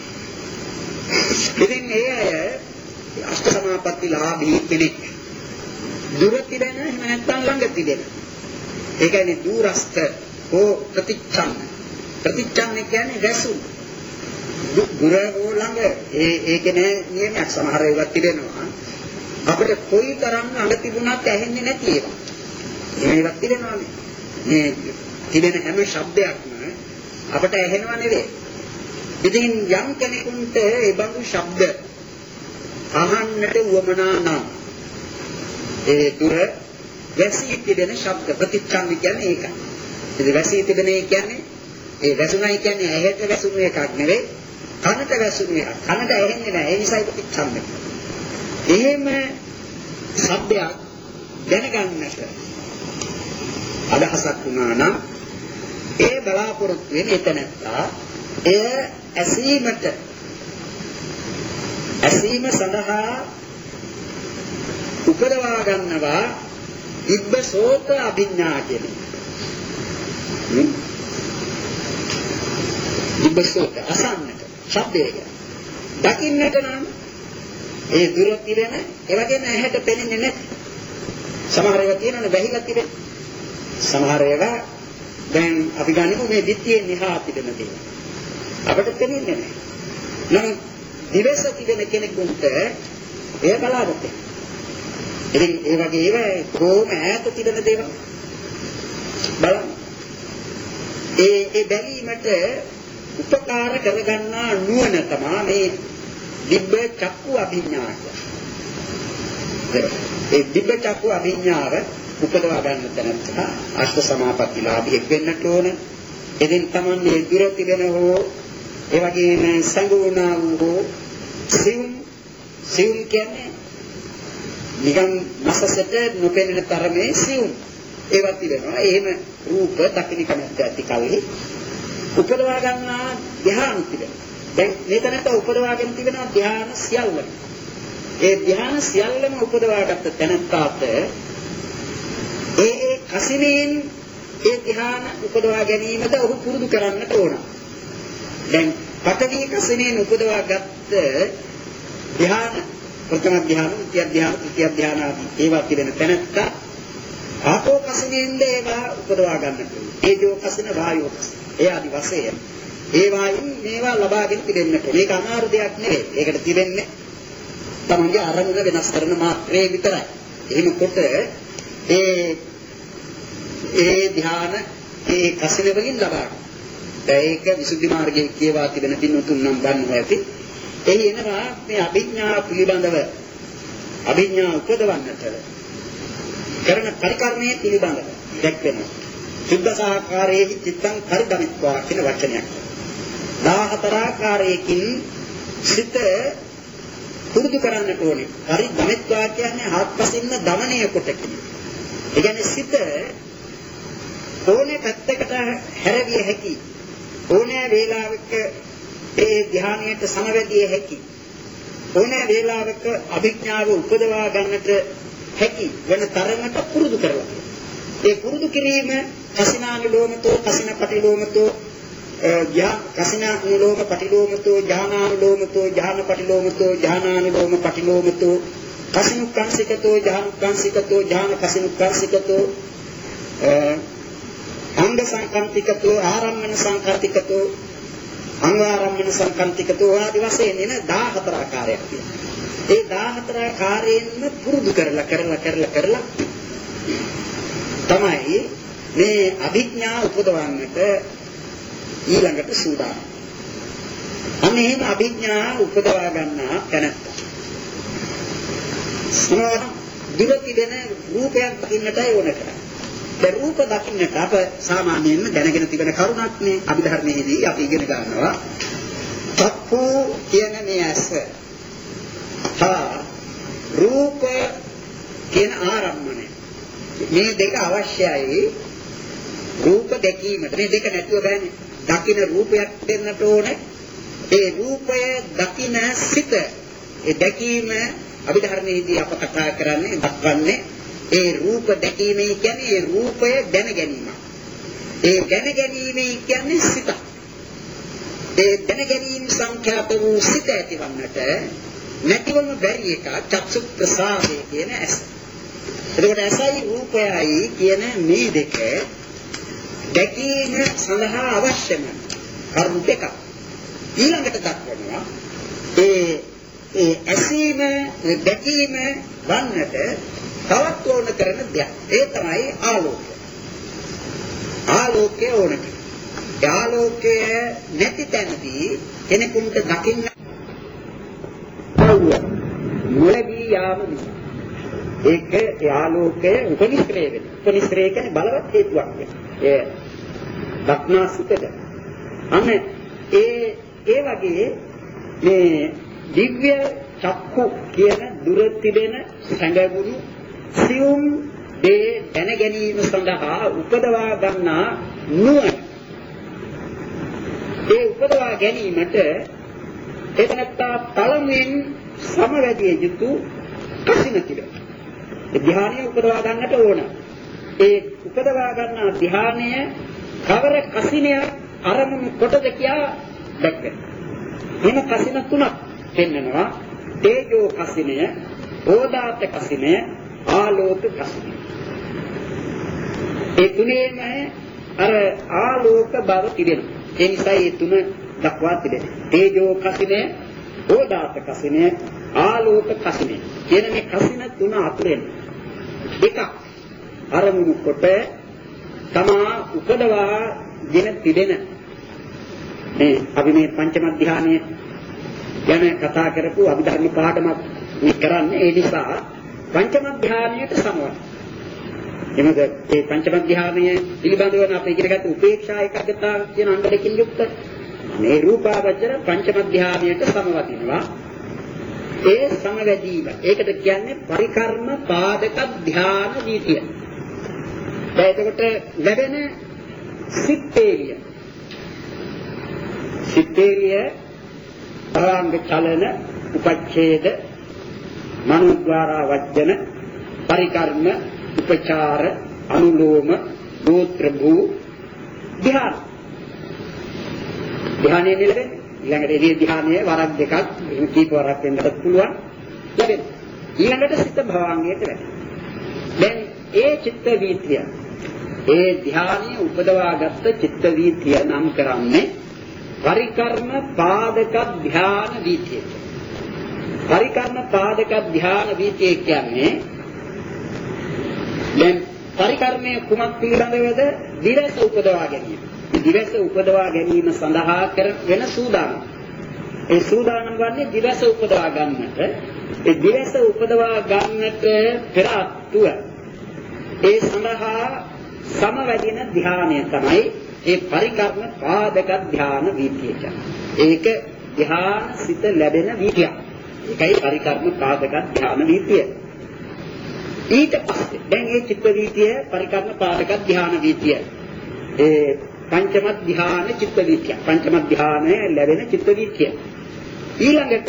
ඉතින් ඒ අය අෂ්ට සමාපත්තිලාභී කෙනෙක් දුර තිබෙන නැත්නම් ළඟ තිබෙන. ඒ කියන්නේ දුරස්ත හෝ ප්‍රතිච්ඡන්න. ප්‍රතිච්ඡන්න කියන්නේ වැසු. දුර හෝ ළඟ ඒ ඒකේ නෑ නියමයක් සමහර ඒවා තිබෙනවා. අපිට කොයි තරම් ළඟ තිබුණත් ඇහෙන්නේ නැති ඒවා. මේවා තිබෙනවානේ. මේ තිබෙන හැම ශබ්දයක්ම අපට ඇහෙනව නෙවෙයි. ඉතින් යම් කෙනෙකුට ඒ බඳු ශබ්ද අහන්නට උවමනා නම් ඒ තුර වැසී තිබෙන ශබ්ද ප්‍රතිච්ඡන්දි කියන්නේ ඒකයි. ඉතින් වැසී තිබෙන ඒ කියන්නේ ඒ වැසුණයි කියන්නේ ඇහෙට වැසුණු එකක් නෙවෙයි කනට වැසුණු එකක්. කනට ඇහෙන්නේ නැහැ. ඒ නිසායි ප්‍රතිච්ඡන්දි. එහෙම ශබ්දයක් දැනගන්නට අදහසක් වුණා නම් ඒ බලාපොරොත්තු වෙන එතනත්තා එය ඇසීමට ඇසීම සඳහා උපදවා ගන්නවා ඉබ්බ සෝත අභිඥා කියන්නේ. ඉබ්බ සෝත අසන්නට ශබ්දය. දකින්නට නම් ඒ දුර තිබෙන ඒ වගේම ඇහැට පෙනෙන්නේ නැහැ. සමහර ඒවා තියෙනවනේ වැහිලා තිබෙන. සමහර ඒවා දැන් අපි ගන්නකො මේ දිට්ඨියෙන් එහා තිබෙන දේ. අපිට පෙනෙන්නේ නැහැ. නමුත් දිවස තිබෙන කෙනෙකුට එය බලාපොරොත්තු. ඉතින් ඒ වගේ ඒවා කොහොම ඈත තිබෙන දේවල් බලන්න. ඒ ඒ බැලීමට උපකාර කරගන්නා නුවණ තමයි මේ දිබ්බ චක්කු අභිඥා කියන්නේ. ඒ දිබ්බ චක්කු අභිඥාව උපදවා ගන්න තැනට අෂ්ට සමාපත්තිලාභියෙක් වෙන්නට ඕන. එදින් තමයි දුර තිබෙන හෝ ඒ වගේම සංගුණා වූ සිව් සිව් කියන්නේ නිකන් මසසට නොපෙනෙන තරමේ සිව් ඒවා තිබෙනවා. එහෙම රූප දකින්න කැමැත්ත ඇති කල්හි උපදවා ගන්නා ධ්‍යාන තිබෙනවා. දැන් මේතනට උපදවාගෙන තිබෙනවා ධ්‍යාන සියල්ලම. ඒ ධ්‍යාන සියල්ලම උපදවාගත්ත තැනට ඒ ඒ කසිනෙන් ඒ ධ්‍යාන උපදවා ගැනීමද ඔහු පුරුදු කරන්නට ඕන. දැන් පඨවි කසිනෙන් උපදවාගත්ත ධ්‍යාන ප්‍රථම ධ්‍යාන, ද්විතිය ධ්‍යාන, තෘතිය ධ්‍යාන ආදී ඒවා පිළිෙන තැනට ආපෝ කසිනෙන්ද ඒවා උපදවා ගන්නට ඕන. ඒජෝ කසින වායෝ කසින ඒ ආදි වශයෙන් ඒවායින් මේවා ලබාගෙන තිබෙන්නට. මේක අමාරු දෙයක් නෙවෙයි. ඒකට තිබෙන්නේ තමන්ගේ අරමුණ වෙනස් කරන මාත්‍රේ විතරයි. එහෙම කොට ඒ ඒ ධ්‍යාන ඒ කසින වලින් ලබා ගන්න. ඒක විසුද්ධි මාර්ගයේ කියවා තිබෙන පින්වතුන් නම් දන්නවා ඇති. එහි එනවා මේ අභිඥා පිළිබඳව අභිඥා උපදවන්නට කරන පරිකර්මයේ පිළිබඳව දැක්වෙනවා. සුද්ධසහකාරයේ චිත්තං පරිදමිත්වා කියන වචනයක්. දහහතර ආකාරයකින් සිත පුරුදු කරන්නට ඕනේ. පරිදමිත්වා කියන්නේ හත්පසින්ම දමනය කොට කියන්නේ. ඒ කියන්නේ සිත ඕනේ පැත්තකට හැරවිය හැකි. ඕනෑ වේලාවක ඒ ධ්‍යානයට සමවැදිය හැකි. ඕනෑ වේලාවක අභිඥාව උපදවා ගන්නට හැකි වෙන තරමට පුරුදු කරලා. ඒ පුරුදු කිරීම කසිනානුලෝමතෝ කසින පටිලෝමතෝ යා කසිනානුලෝම පටිලෝමතෝ ඥානානුලෝමතෝ ඥාන පටිලෝමතෝ ඥානානුලෝම පටිලෝමතෝ කසිනුක්ඛංසිකතෝ ඥානුක්ඛංසිකතෝ ඥාන කසිනුක්ඛංසිකතෝ අංග සංකම්පිකතෝ ආරම්මන සංකම්පිකතෝ අංගාරම්මන සංකම්පිකතෝ ආදී වශයෙන් එන දහහතර ආකාරයක් තියෙනවා. ඒ දහහතර ආකාරයෙන්ම පුරුදු කරලා කරලා කරලා කරලා තමයි මේ අභිඥා උපදවන්නට ඊළඟට සූදානම්. අන්න එහෙම අභිඥා උපදවා ගන්නා තැනත්තා. සමහර දිවති දෙන රූපයක් දකින්නටයි ඕන කරන්නේ. ඒ රූප දකින්නට අප සාමාන්‍යයෙන්ම දැනගෙන තිබෙන කරුණක් නේ අභිධර්මයේදී අපි ඉගෙන ගන්නවා. චක්ඛු කියන මේ ඇස. හා රූප කියන ආරම්මණය. මේ දෙක අවශ්‍යයි රූප දැකීමට. මේ දෙක නැතුව බෑනේ. දකින්න රූපයක් දෙන්නට ඕනේ. ඒ රූපය දකින්න සිත. ඒ දැකීම අභිධර්මයේදී අප කතා කරන්නේ දක්වන්නේ ඒ රූප දැකීමේ කියන්නේ ඒ රූපය දැන ගැනීම. ඒ දැන ගැනීමේ කියන්නේ සිත. ඒ දැන ගැනීම සංඛ්‍යාත වූ සිත ඇතිවන්නට නැතිවම බැරි එක චක්සු ප්‍රසාදේ කියන ඇස. එතකොට ඇසයි රූපයයි කියන මේ දෙක දැකීම සඳහා අවශ්‍යම කරුණු දෙකක්. ඊළඟට දක්වනවා ඒ ඒ ඇසීම දැකීම වන්නට තවත් ඕන කරන දෙයක්. ඒ තමයි ආලෝකය. ආලෝකය ඕන කරන. ආලෝකය නැති තැනදී කෙනෙකුට දකින්න මොළදී යාම නිසා ඒක ආලෝකය උපනිශ්‍රේ වෙන. උපනිශ්‍රේ කියන්නේ බලවත් හේතුවක්. ඒ දක්නාසිතද. අන්න ඒ ඒ වගේ මේ දිව්‍ය චක්කු කියන දුර තිබෙන සංගුණු සියුම් දේ දැන ගැනීම සඳහා උපදවා ගන්නා නුවණ. ඒ උපදවා ගැනීමට එතනත්තා පළමුවෙන් සමවැදිය යුතු කසින තිබෙනවා. ඒ ධ්‍යානය උපදවා ගන්නට ඕන. ඒ උපදවා ගන්නා ධ්‍යානය කවර කසිනයක් අරමුණු කොටද කියා දැක්කේ. එන කසින තුනක් දෙන්නවා. තේජෝ කසිනය, ඕදාත කසිනය, ආලෝක කසිනය. ඒ තුනේම අර ආලෝක බව තිබෙනවා. ඒ නිසා මේ තුන දක්වා තිබෙනවා. තේජෝ කසිනය, ඕදාත කසිනය, ආලෝක කසිනය. කියන මේ කසින තුන අතුරෙන් එකක් අරමුණු කොට තමා උපදවා ගෙන තිබෙන මේ අපි මේ පංචම ධ්‍යානයේ ගැන කතා කරපු අභිධර්ම පාඩමක් මේ කරන්නේ ඒ නිසා පංචම ධ්‍යානයට සමවන. එමද මේ පංචම ධ්‍යානය පිළිබඳව අපි ඉගෙන ගත්ත උපේක්ෂා ඒකාග්‍රතාව කියන අංග දෙකකින් යුක්ත මේ රූපාවචර පංචම ධ්‍යානයට සමවදිනවා. ඒ සමවැදීම ඒකට කියන්නේ පරිකර්ම පාදක ධ්‍යාන වීතිය. එතකොට ලැබෙන සිත්තේරිය සිත්තේරිය තරංග චලන උපච්ඡේද මනෝද්වාරා වජ්ජන පරිකර්ම උපචාර අනුලෝම ගෝත්‍ර භූ ධ්‍යාන ධ්‍යානයේ ලැබෙන්නේ ඊළඟට ඒ ධ්‍යානයේ වරක් දෙකක් එහෙම කීප වරක් වෙන්නත් පුළුවන් ලැබෙන්නේ ඊළඟට සිත භවංගයට වැටෙනවා. දැන් ඒ චිත්ත වීතිය ඒ ධ්‍යානයේ උපදවාගත්ත චිත්ත වීතිය නම් කරන්නේ පරිකර්ම පාදක ධ්‍යාන වීතිය. පරිකර්ම පාදක ධ්‍යාන වීතිය කියන්නේ දැන් පරිකර්මයේ කුමක් පිළිබඳවද? දිවස උපදවා ගැනීම. දිවස උපදවා ගැනීම සඳහා කර වෙන සූදානම්. ඒ සූදානම් වන්නේ දිවස උපදවා ගන්නට. ඒ දිවස උපදවා ගන්නට පෙර අත්ව ඒ සඳහා සමවැදින ධ්‍යානය තමයි ඒ පරිකර්ම පාදක ධ්‍යාන වීතිය කියන්නේ. ඒක ධ්‍යාන සිත ලැබෙන වීතිය. ඒකයි පරිකර්ම පාදක ධ්‍යාන වීතිය. ඊට පස්සේ දැන් මේ චිත්ත වීතිය පරිකර්ම පාදක ධ්‍යාන වීතිය. ඒ පංචම ධ්‍යාන චිත්ත වීතිය. පංචම ධ්‍යානය ලැබෙන චිත්ත වීතිය. ඊළඟට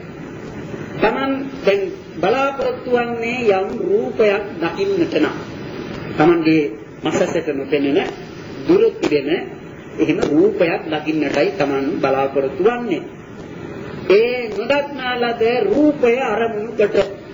තමන් දැන් බලාපොරොත්තු වන්නේ යම් රූපයක් දකින්නට නම් තමන්ගේ මසසට නොපෙනෙන දුර තිබෙන එහෙම රූපයක් දකින්නටයි තමන් බලාපොරොත්තු වන්නේ. ඒ නොදක්නා ලද රූපය අරමුණු කොට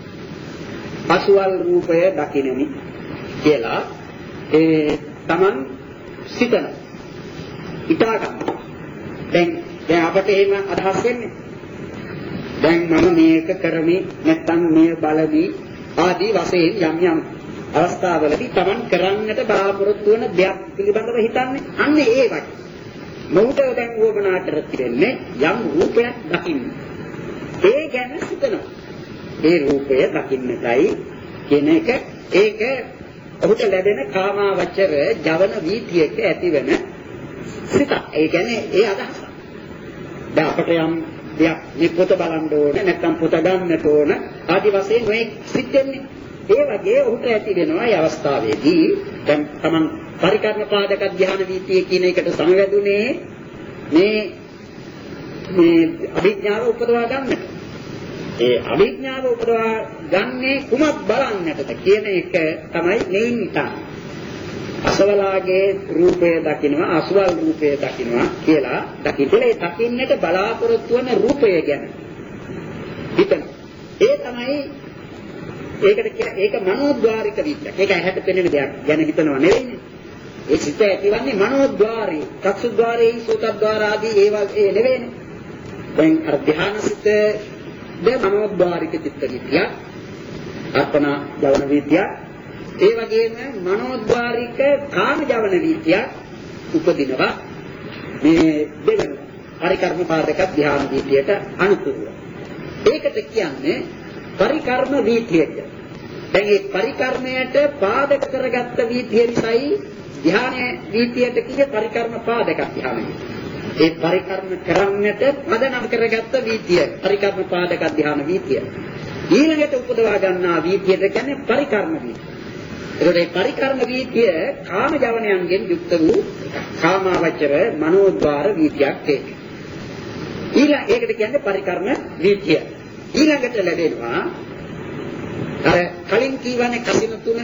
අසුවල් රූපය දකින්නනි කියලා ඒ තමන් සිතන හිතා ගන්නවා. දැන් දැන් අපට එහෙම අදහස් වෙන්නේ දැන් මම මේක කරමි නැත්නම් මේ බලමි ආදී වශයෙන් යම් යම් අවස්ථාවලදී තමන් කරන්නට බලාපොරොත්තු වන දෙයක් පිළිබඳව හිතන්නේ අන්න ඒ වගේ. මොහොත දැන් වුවමනා කර තිබෙන්නේ යම් රූපයක් දකින්න. ඒ ගැන සිතනවා. ඒ රූපය දකින්නටයි කියන එක ඒක ඔහුට ලැබෙන කාමාවචර ජවන වීතියක ඇතිවන සිත. ඒ කියන්නේ ඒ අදහස. දැන් අපට යම් දෙයක් මේ පොත බලන්න ඕන නැත්නම් පොත ගන්නට ඕන ආදි වශයෙන් මේ සිතෙන්නේ. ඒ වගේ ඔහුට ඇති වෙනවා මේ අවස්ථාවේදී දැන් තමන් පරිකර්ම පාදක ධ්‍යාන වීතිය කියන එකට සමවැදුනේ මේ මේ අභිඥාව උපදවා ගන්නට. ඒ අභිඥාව උපදවා ගන්නේ කුමක් බලන්නටද කියන එක තමයි මෙයින් හිතන්නේ. අසවලාගේ රූපය දකින්නවා අසවල් රූපය දකින්නවා කියලා දකින්නේ දකින්නට බලාපොරොත්තු වන රූපය ගැන හිතන. ඒ තමයි ඒකට කියන ඒක මනෝද්වාරික විද්‍යාව. ඒක ඇහැට පෙනෙන දෙයක් ගැන හිතනවා නෙවෙයිනේ. ඒ සිත ඇතිවන්නේ මනෝද්වාරේ, චක්සුද්වාරේ, සෝතද්වාර ආදී ඒවා ඒ නෙවෙයිනේ. දැන් අර ධ්‍යානසිත ද මනෝද්වාරික චිත්ත විද්‍යාව, අර්පණ ජවන විද්‍යාව, ඒ වගේම මනෝද්වාරික කාම ජවන විද්‍යාව උපදිනවා. මේ දෙවන පරිකර්ම පාදක ධ්‍යාන වීතියට අනුකූලව. ඒකට කියන්නේ පරිකර්ම වීතිය. දැන් මේ පරිකර්මයට පාදක කරගත්ත වීතිය නිසායි ධ්‍යාන වීතියට කියේ පරිකර්ම පාදක ධ්‍යානය. ඒ පරිකර්ම කරන්නට පදනම් කරගත්ත වීතිය පරිකර්ම පාදක ධ්‍යාන වීතිය. ඊළඟට උපදවා ගන්නා වීතියට කියන්නේ පරිකර්ම වීතිය. ඒකට මේ පරිකර්ම වීතිය කාම ජවනයන්ගෙන් යුක්ත වූ කාමාවචර මනෝද්වාර වීතියක් ඒක. ඊළඟ ඒකට කියන්නේ පරිකර්ම වීතිය. ඊළඟට ලැබෙනවා අර කලින් කියවනේ කසින තුන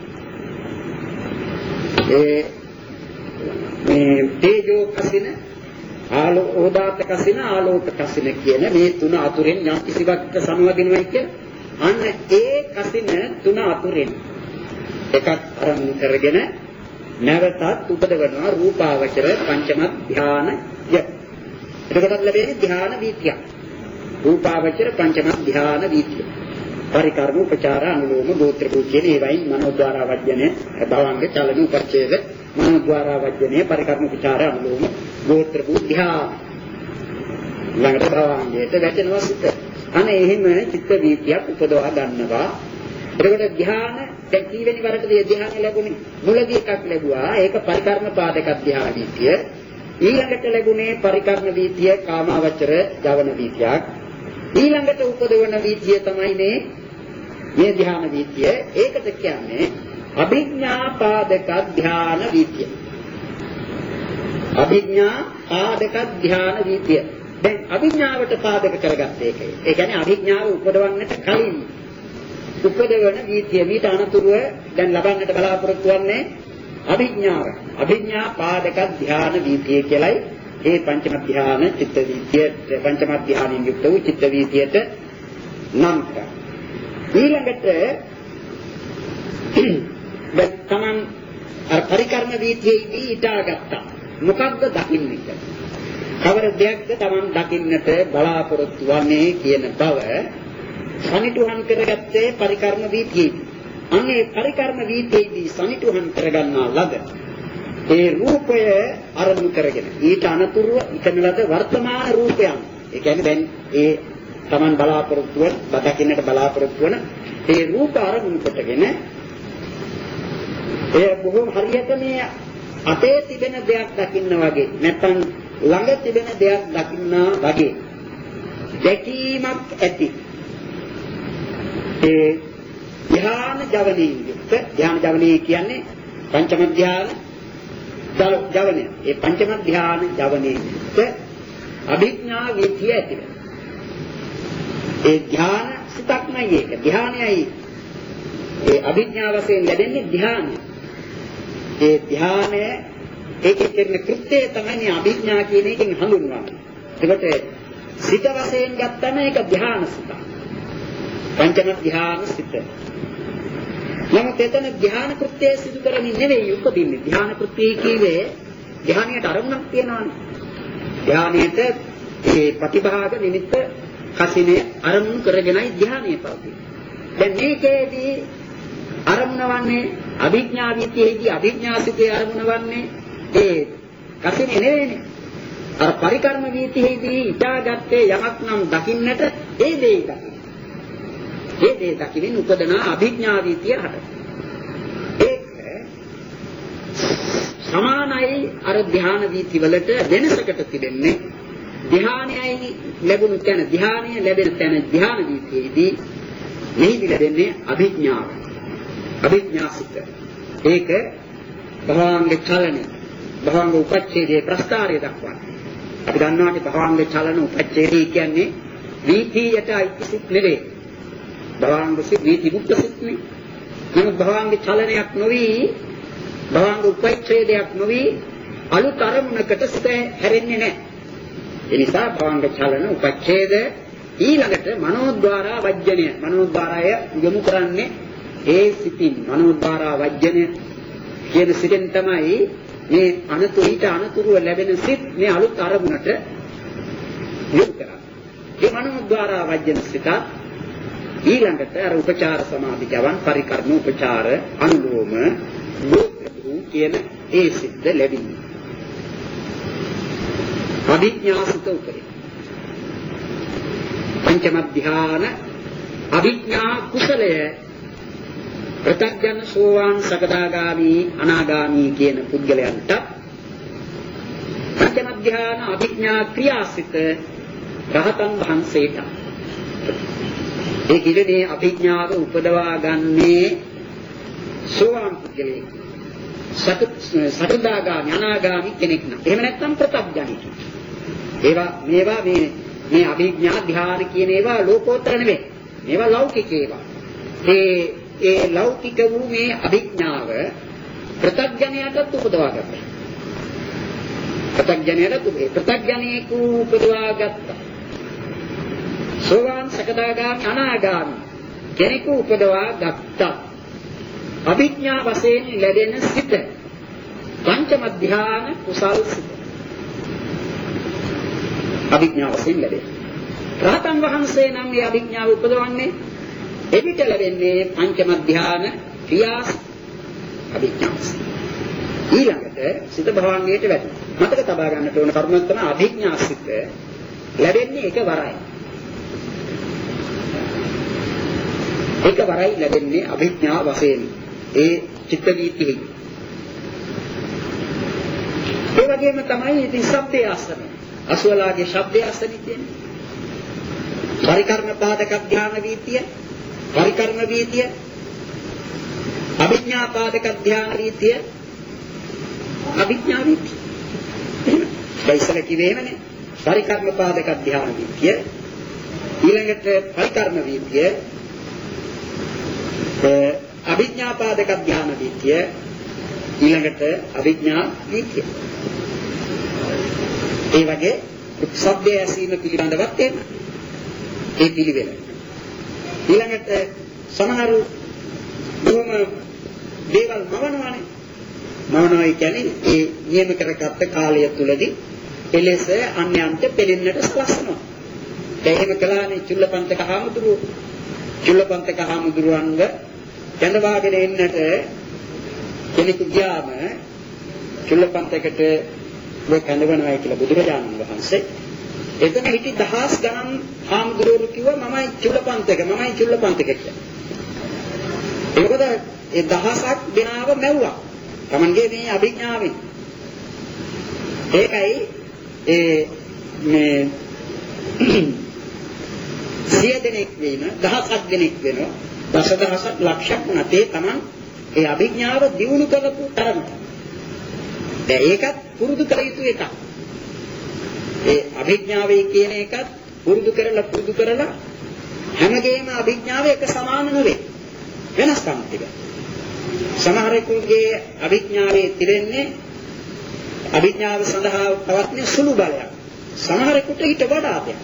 ඒ මේ තේජෝ කසින ආලෝදාත කසින ආලෝක කසින කියන මේ තුන අතුරෙන් යම් කිසිවක් සමවදිනවා කියන අන්න ඒ කසින තුන අතුරෙන් එකක් අරමුණු කරගෙන නැවතත් උපදවනවා රූපාවචර පංචම ධානය. එතකොට ලැබෙන්නේ ධාන වීතිය. රූපාවචර පංචම ධාන වීතිය. පරිකර්ම උපචාර අනුලෝම ගෝත්‍ර කුච්චේ ඒවයි මනෝද්වාර වජ්ජනේ භවංග චලන උපච්ඡේද මනෝද්වාර වජ්ජනේ පරිකර්ම උපචාර අනුලෝම ගෝත්‍ර කුද්ධා ළඟට භවංගයට වැටෙනවා සිත. අනේ එහෙම චිත්ත වීතියක් උපදවා ගන්නවා. එතකොට ධ්‍යාන දැන් කීවෙනි වරටදී ධ්‍යාන ලැබුණේ මුලදී එකක් ලැබුවා ඒක පරිකර්ම පාදක ධ්‍යාන වීතිය. ඊළඟට ලැබුණේ පරිකර්ම වීතිය කාමාවචර ජවන වීතියක්. ඊළඟට උපදවන වීතිය තමයි මේ මේ ධ්‍යාන වීතිය. ඒකට කියන්නේ අභිඥා පාදක ධ්‍යාන වීතිය. අභිඥා පාදක ධ්‍යාන වීතිය. දැන් අභිඥාවට පාදක කරගත්තේ ඒකයි. ඒ කියන්නේ අභිඥාව උපදවන්නට කලින් උපදවන වීතිය. ඊට අනතුරුව දැන් ලබන්නට බලාපොරොත්තු වෙන්නේ අභිඥාව. අභිඥා පාදක ධ්‍යාන වීතිය කියලයි ඒ පංචම ධ්‍යාන චිත්ත වීතිය පංචම ධ්‍යානින් යුක්ත වූ චිත්ත වීතියට නම් කරා. ඊළඟට දැන් තමන් අර පරිකර්ම වීතියේදී ඊටාගත්තා. මොකක්ද දකින්නේ? කවර දෙයක්ද තමන් දකින්නට බලාපොරොත්තු වන්නේ කියන බව සනිටුහන් කරගත්තේ පරිකර්ම වීතියේදී. අනේ පරිකර්ම වීතියේදී සනිටුහන් කරගන්නා ලද ඒ රූපය අරමුණු කරගෙන ඊට අනතුරුව ඉතන ලද වර්තමාන රූපයන්. ඒ කියන්නේ දැන් ඒ Taman බලාපොරොත්තු වන දකින්නට බලාපොරොත්තු වන ඒ රූප අරමුණු කොටගෙන ඒ බොහොම හරියට මේ අපේ තිබෙන දෙයක් දකින්න වගේ නැත්නම් ළඟ තිබෙන දෙයක් දකින්නා වගේ දැකීමක් ඇති. ඒ ධ්‍යාන ජවනී යුක්ත ධ්‍යාන ජවනී කියන්නේ පංචම ධ්‍යාන ජවනය. ඒ පංචම ධ්‍යාන ජවනයේ යුක්ත අභිඥා වීතිය ඇතිව. ඒ ධ්‍යාන සිතක් නයි ඒක. ධ්‍යානයයි ඒ අභිඥා වශයෙන් ලැබෙන්නේ ධ්‍යානය. ඒ ධ්‍යානය ඒකේ කරන කෘත්‍යය තමයි අභිඥා කියන එකෙන් හඳුන්වන්නේ. ඒකට සිත වශයෙන් ගත්තම ඒක ධ්‍යාන සිත. පංචම ධ්‍යාන සිත. නමුත් එතන ධ්‍යාන කෘත්‍යය සිදු කරමින් නෙවෙයි උපදින්නේ. ධ්‍යාන කෘත්‍යය කියවේ ධ්‍යානයට අරමුණක් තියෙනවානේ. ධ්‍යානයට ඒ ප්‍රතිභාග නිමිත්ත කසිනේ අරමුණු කරගෙනයි ධ්‍යානය පවතින්නේ. දැන් මේකේදී අරමුණ වන්නේ අභිඥා විද්‍යාවේදී අභිඥාසිතේ අරමුණ වන්නේ ඒ කසිනේ නෙවෙයිනේ. අර පරිකර්ම විද්‍යාවේදී ඉතාගත්තේ යමක් නම් දකින්නට ඒ දේ දකින්න. ඒ දේ දකින්න උපදන අභිඥා විද්‍යාව හට. ඒක සමානයි අර ධ්‍යාන වීති වලට වෙනසකට තිබෙන්නේ. ධ්‍යානයයි ලැබුණු තැන ධ්‍යානය ලැබෙන තැන ධ්‍යාන වීතියේදී මෙහි ලැබෙන්නේ අභිඥාව. අභිඥාසිත. ඒක භවංග චලන භවංග උපච්ඡේදයේ ප්‍රස්තාරය දක්වනවා. අපි දන්නවානේ භවංග චලන උපච්ඡේදය කියන්නේ වීතියට අයිතිසිත නෙවේ. භවංග සිත් වීති මුක්ත සිත් නේ. නමුත් භවංග චලනයක් නොවි භවංග උපච්ඡේදයක් නොවි අලුත් අරමුණකට සිත හැරෙන්නේ නැහැ. ඒ නිසා භවංග චලන උපච්ඡේද ඊළඟට මනෝද්වාරා වජ්ජනය මනෝද්වාරය යොමු කරන්නේ ඒ සිතින් මනෝද්වාරා වජ්ජනය කියන සිතෙන් තමයි මේ අනතුරු ඊට අනතුරුව ලැබෙන සිත් මේ අලුත් අරමුණට යොමු කරන්නේ. ඒ මනෝද්වාරා වජ්ජන සිත ඊළඟට අර උපචාර සමාධි ජවන් පරිකර්ම උපචාර අනුලෝම ගෝත්‍ර කියන ඒ සිත් ලැබෙන්නේ. අභිඥාසිත උපරිම. පංචම ධ්‍යාන අභිඥා කුසලය ප්‍රත්‍යඥ සෝවාන් සකදාගාමි අනාගාමි කියන පුද්ගලයන්ට පංචම ධ්‍යාන අභිඥා ක්‍රියාසිත රහතන් වහන්සේට ඒ කියන්නේ අභිඥාව උපදවා ගන්නේ සෝවාන් පුද්ගලයෙක් සකදාගාමි අනාගාමි කෙනෙක් නම් එහෙම නැත්නම් ප්‍රත්‍යඥයෙක්. ඒවා මේවා මේ මේ අභිඥා ධ්‍යාන කියන ඒවා ලෝකෝත්තර නෙවෙයි. මේවා ලෞකික ඒවා. ඒ ඒ ලෞකික වූ මේ අභිඥාව ප්‍රත්‍යඥයටත් උපදවා ගන්නවා. ප්‍රත්‍යඥයටත් උපේ ප්‍රත්‍යඥයෙකු උපදවා ගත්තා. සෝවාන් සකදාගාමි අනාගාමි කෙනෙකු උපදවා ගත්තා. අභිඥා වශයෙන් ලැබෙන සිත පංචම ධ්‍යාන කුසල් සිත. අභිඥා වශයෙන් ලැබෙන. රහතන් වහන්සේ නම් මේ අභිඥාව උපදවන්නේ එවිට ලැබෙන්නේ පංචම ධ්‍යාන ක්‍රියාස් අභිඥාව. ඊළඟට සිත භවංගයට වැටෙනවා. මතක තබා ගන්නට ඕන කරුණක් තමයි අභිඥා සිත ලැබෙන්නේ එකවරයි. එකවරයි ලැබෙන්නේ අභිඥා වශයෙන්. ඒ චිත්ත වීතිෙහි. ඒ වගේම තමයි ඉතින් ශබ්දයේ ආසන. අසුවලාගේ ශබ්දයේ ආසන කියන්නේ. පරිකර්ම පාදක ධ්‍යාන වීතිය, පරිකර්ම වීතිය, අභිඥා පාදක ධ්‍යාන වීතිය, අභිඥා වීතිය. බයිසල කිවේමනේ. පරිකර්ම පාදක ධ්‍යාන වීතිය, ඊළඟට පරිකර්ම වීතිය, අභිඥා පාදක ධ්‍යාන වීතිය, ඊළඟට අභිඥා වීතිය. ඒ වගේ ශබ්දය ඇසීම පිළිබඳවත් එන්න. ඒ පිළිවෙල. ඊළඟට සමහරු බොහොම දේවල් මවනවානේ. මවනවා කියන්නේ ඒ නියම කරගත්ත කාලය තුලදී එලෙස අන්‍යයන්ට පෙනෙන්නට සලස්නවා. ඒ එහෙම කළානේ චුල්ලපන්තක හාමුදුරුවෝ. චුල්ලපන්තක හාමුදුරුවන්ව දැනවාගෙන එන්නට කෙනෙකු ගියාම චුල්ලපන්තකට ඔය කඳවනවායි කියලා බුදුරජාණන් වහන්සේ එතන හිටි දහස් ගණන් හාමුදුරුවෝ කිව්වා මමයි චුල්ලපන්තක මමයි චුල්ලපන්තක කියලා. ඒකද ඒ දහසක් දෙනාව මැව්වා. Tamanගේ මේ අභිඥාවෙන්. ඒකයි ඒ මේ සිය දෙනෙක් වෙන දහසක් දෙනෙක් වෙනවා. දසදහසක් ලක්ෂයක් නැතේ Taman ඒ අභිඥාව දියුණු කරපු තරම. දැන් ඒකත් පුරුදු කර යුතු එකක්. ඒ අභිඥාවේ කියන එකත් පුරුදු කරලා පුරුදු කරලා හැමගේම අභිඥාව එක සමාන නෙවෙයි. වෙනස්කම් තිබෙනවා. සමහරෙකුගේ අභිඥාවේ තිබෙන්නේ අභිඥාව සඳහා පවත්න සුළු බලයක්. සමහරෙකුට ඊට වඩා දෙයක්.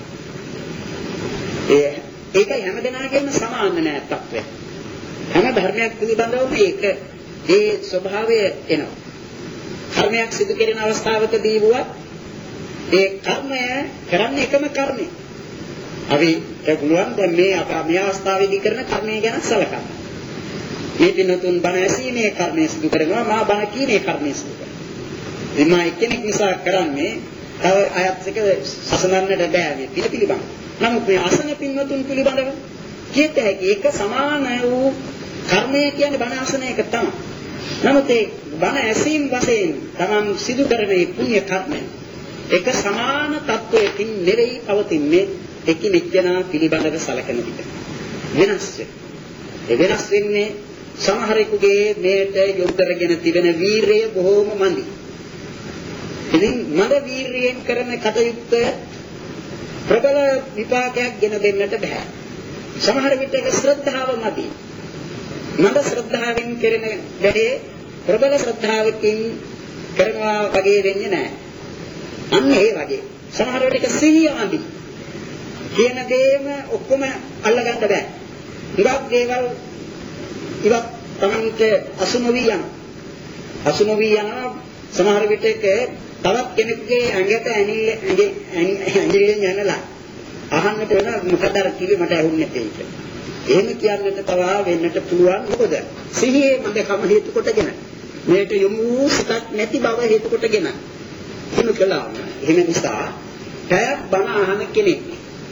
ඒ ඒකයි හැමදෙනාගේම සමාන නෑ තත්ත්වය. හැම ධර්මයක් පිළිබඳවම ඒක ඒ ස්වභාවය එනවා. කර්මයක් සිදු කරන අවස්ථාවකදී වුවත් ඒ කර්මය කරන්නේ එකම කර්මය. අපි ඒ පුළුවන් දැන් මේ අප මේ අවස්ථාවේදී කරන කර්මය ගැන සලකන්න. මේ පින්තුන් බණ ඇසීමේ කර්මය සිදු කරනවා මා බණ කීමේ කර්මය සිදු කරනවා. ඉතින් මා එක්කෙනෙක් නිසා කරන්නේ තව අයත් එක සසඳන්නට බෑ මේ පිළිපිලිබඳ. නමුත් මේ අසන පින්වතුන් පිළිබඳව කියත හැකි එක සමාන වූ කර්මය කියන්නේ බණ අසන එක තමයි. නමුත් ඒ බණ ඇසීම වශයෙන් තමන් සිදු කරන මේ පුණ්‍ය කර්මය එක සමාන තත්වයකින් නෙවෙයි පවතින්නේ එකිනෙක ජනා පිළිබඳව සලකන විට. වෙනස් ඒ වෙනස් වෙන්නේ සමහරෙකුගේ මේට යොමු කරගෙන තිබෙන වීරිය බොහෝම මදි. ඉතින් මද වීරියෙන් කරන කටයුත්ත ප්‍රබල විපාකයක් ගෙන දෙන්නට බෑ. සමහර විට ඒක ශ්‍රද්ධාව මදි. මද ශ්‍රද්ධාවෙන් කරන වැඩේ ප්‍රබල ශ්‍රද්ධාවකින් කරනවා වගේ වෙන්නේ නැහැ. අන්න ඒ වගේ. සමහර විට ඒක සිහිය මදි. කියන දේම ඔක්කොම අල්ලගන්න බෑ. ඉවත් දේවල් ඉවත් තමන්ට අසුනවි යන. අසුනවි යන සමහර විටක තවත් කෙනෙකුගේ ඇඟට ඇනිල්ල ඇඟිල්ලෙන් යනලා අහන්නට වෙන මොකද අර කිව්වේ මට ඇහුන්නේ නැtei කියලා. එහෙම කියන්නට තවා වෙන්නට පුළුවන් මොකද? සිහියේ මන්දකම හේතු කොටගෙන මේට යොමු සිතක් නැති බව හේතු කොටගෙන එහෙම කළාම එහෙම නිසා පැයක් බණ අහන කෙනෙක්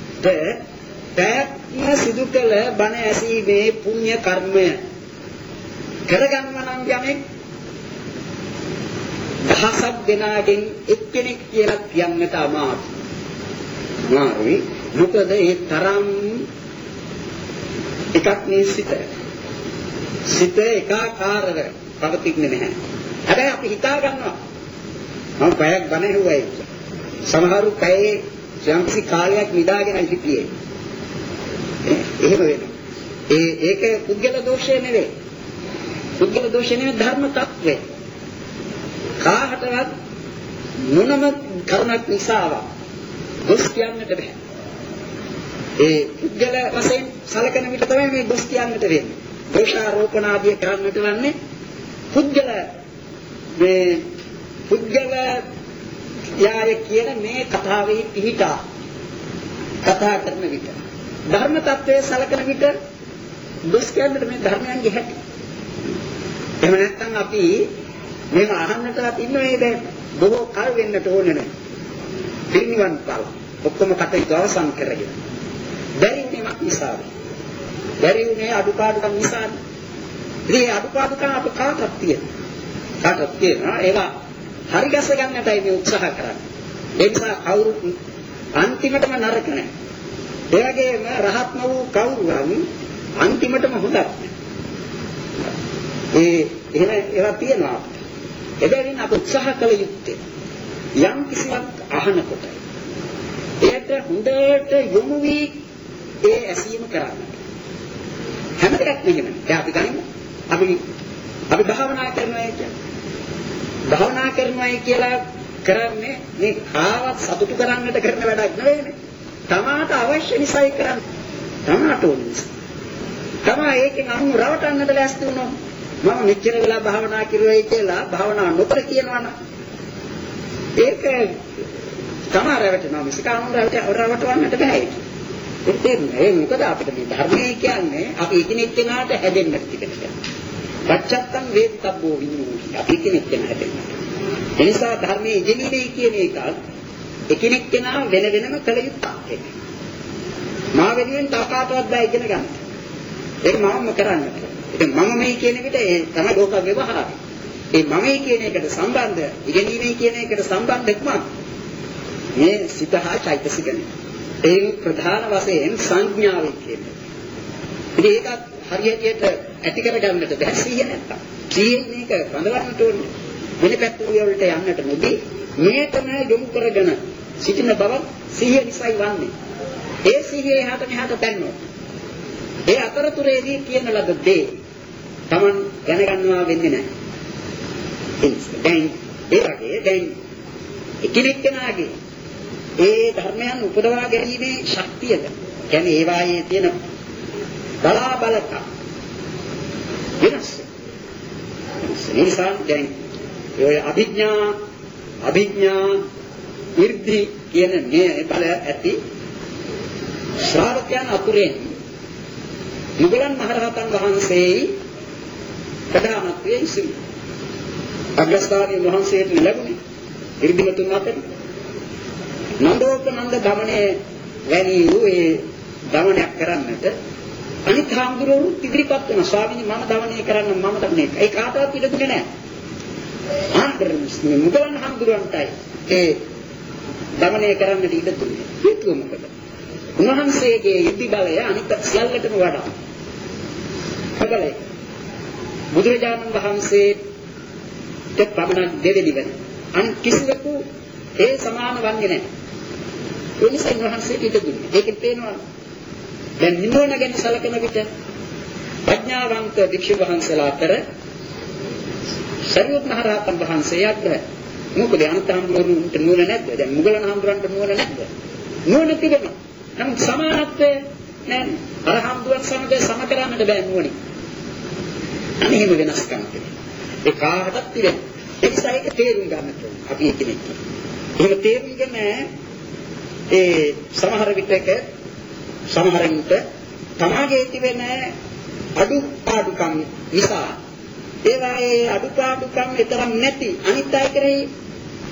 පැයක්ම සිදු කළ බණ ඇසීමේ පුණ්‍ය කර්මය කරගන්නවා නම් යමෙක් දහසක් දෙනාගෙන් එක්කෙනෙක් කියලා කියන්නට අමාරුයි. මොකද ඒ තරම් එකක් නේ සිත. සිත ඒකාකාරව පවතින්නේ නැහැ. හැබැයි අපි හිතා ගන්නවා මම පැයක් බණ ඇහුවයි. සමහරු පැයේ යම්කිසි කාලයක් නිදාගෙන හිටියේ. එහෙම වෙනවා. ඒ ඒක පුද්ගල දෝෂය නෙවෙයි. පුද්ගල දෝෂය නෙවෙයි ධර්ම තත්ත්වය. කාහටවත් මොනම කරුණක් නිසාව දොස් කියන්නට බෑ. ඒ පුද්ගල වශයෙන් සලකන විට තමයි මේ දොස් කියන්නට වෙන්නේ. දෝෂාරෝපණ ආදී කරන්නට වන්නේ පුද්ගල මේ පුද්ගල යාය කියන මේ කතාවේ පිහිටා කතා කරන විට ධර්ම තත්ත්වයේ සලකන විට දොස් කියන්නට මේ ධර්මයන්ගේ හැටි. එහෙම නැත්නම් අපි මේක අහන්නටවත් ඉන්නේ දැන් බොහෝ කල් වෙන්නට ඕනේ නැහැ. පිරිනිවන් පාල ඔක්කොම කටයුතු අවසන් කරගෙන. බැරි වුණේ නිසා. බැරි වුණේ අඩුපාඩුකම් නිසා. ඉතින් අඩුපාඩුකම් අප කාටවත් තියෙනවා. කාටවත් තියෙනවා. ඒවා හරි ගැස ගන්නටයි මේ උත්සාහ කරන්නේ. ඒ නිසා කවුරුත් අන්තිමටම නරක නැහැ. ඒ වගේම රහත්ම වූ කවුරුන් අන්තිමටම හොඳක් නැහැ. ඒ එහෙම ඒවා තියෙනවා. එබැවින් අප උත්සාහ කළ යුත්තේ යම් කිසිවක් අහනකොට ඒකට හොඳට යොමු වී ඒ ඇසීම කරන්න. හැම දෙයක්ම එහෙමයි. දැන් අපි ගනිමු. අපි අපි භාවනා කරනවා කියන්නේ. භාවනා කරනවායි කියලා කරන්නේ මේ කාවත් සතුටු කරන්නට කරන වැඩක් නෙවෙයිනේ. තමාට අවශ්‍ය නිසායි කරන්නේ. තමාට ඕන නිසා. තමා ඒකෙන් අනු රවටන්නට ලෑස්ති වුණොත් මම මෙච්චර වෙලා භාවනා කරුවයි කියලා භාවනා නොකර කියනවා නම් ඒක තමයි රැවටෙනවා මිසක අනුරවට රවටවන්නට බෑ. ඒක තේරුණා. ඒ මොකද අපිට මේ ධර්මයේ කියන්නේ අපි එකිනෙක කෙනාට හැදෙන්න ටිකට. පච්චත්තං වේදිතබ්බෝ විඤ්ඤාණි. අපි එකිනෙක කෙනා හැදෙන්න. ඒ නිසා ධර්මයේ ඉගෙනීමේ කියන එක එකිනෙක කෙනා වෙන වෙනම කළ යුත්තක්. මා වෙනුවෙන් තාකාටවත් බෑ ඉගෙන ගන්න. ඒක මමම කරන්නේ. ඉතින් මම මේ කියන එකට ඒ තමයි ලෝක ව්‍යවහාරය. ඒ මම කියන එකට සම්බන්ධ ඉගෙනීමේ කියන එකට සම්බන්ධකම මේ සිතහා චෛතසිකනේ. ඒ ප්‍රධාන වශයෙන් සංඥාවෙන් කියන්නේ. ඉතින් ඒක හරියට ඇති කරගන්නට බැහැ සිහිය නැත්තම්. සිහියෙන් මේක බඳවන්නට ඕනේ. වෙන පැත්තට වලට යන්නට නොදී මේකම යොමු කරගෙන සිටින බව සිහිය නිසායි වන්නේ. ඒ සිහිය එහාට මෙහාට පැනනවා. ඒ අතරතුරේදී කියන ලද දේ Taman දැනගන්නවා වෙන්නේ නැහැ. දැන් ඒ වගේ දැන් එකිනෙක කෙනාගේ ඒ ධර්මයන් උපදවා ගැනීමේ ශක්තියද කියන්නේ ඒ වායේ තියෙන බලාබලක වෙනස්. නිසා දැන් ඒ අභිඥා අභිඥා ඉර්ධි කියන මේ බල ඇති ශ්‍රාවකයන් අතුරෙන් මුගලන් මහරහතන් වහන්සේයි ප්‍රධානත්වයේ ඉසිරි. අග්‍රස්ථානීය වහන්සේට ලැබුණේ ඉර්ධිමතුන් අතර. නන්දෝප නන්ද ගමනේ වැනි වූ ඒ දමනයක් කරන්නට අනිත් හාමුදුරුවෝ ඉදිරිපත් වෙන ස්වාමීනි මම දමනය කරන්න මම දමනය. ඒ කාටවත් ඉඩ දුන්නේ නැහැ. ආන්දරස්නේ මුගලන් හාමුදුරුවන්ටයි ඒ දමනය කරන්නට ඉඩ දුන්නේ. හේතුව මොකද? උන්වහන්සේගේ ඉදි බලය අනිත් සියල්ලටම වඩා. කබලයි. බුදුරජාණන් වහන්සේට පමණක් දෙවෙනි වෙන. අනිත් කිසිවෙකු ඒ සමාන වන්නේ නැහැ. ඒ නිසා උන්වහන්සේට ඉඩ දුන්නේ. ඒකෙන් පේනවා දැන් නිමෝණ ගැන සැලකෙන විට ප්‍රඥාවන්ත භික්ෂු වහන්සේලා අතර සරියුත් මහ රහතන් වහන්සේයත් මොකද අන්තහම්බුරුන්ට නුවණ නැද්ද? දැන් මුගලන් හම්බුරන්ට නුවණ නැද්ද? නුවණ තිබෙනවා. නමුත් සමානත්වය නැහැ. අර හම්බුරන් සමග සම කරන්නට බෑ නුවණින්. අනේම වෙනස්කම් තිබෙනවා. ඒ කාටවත් තිබෙනවා. ඒ නිසා ඒක තේරුම් ගන්න ඕනේ. අපි එකිනෙක. එහෙම තේරුම්ගෙන ඒ සමහර විටක සමහරින්ට තමාගේ තිබෙන අඩුපාඩුකම් නිසා ඒවායේ අඩුපාඩුකම් විතරක් නැති අනිත් අය කරේ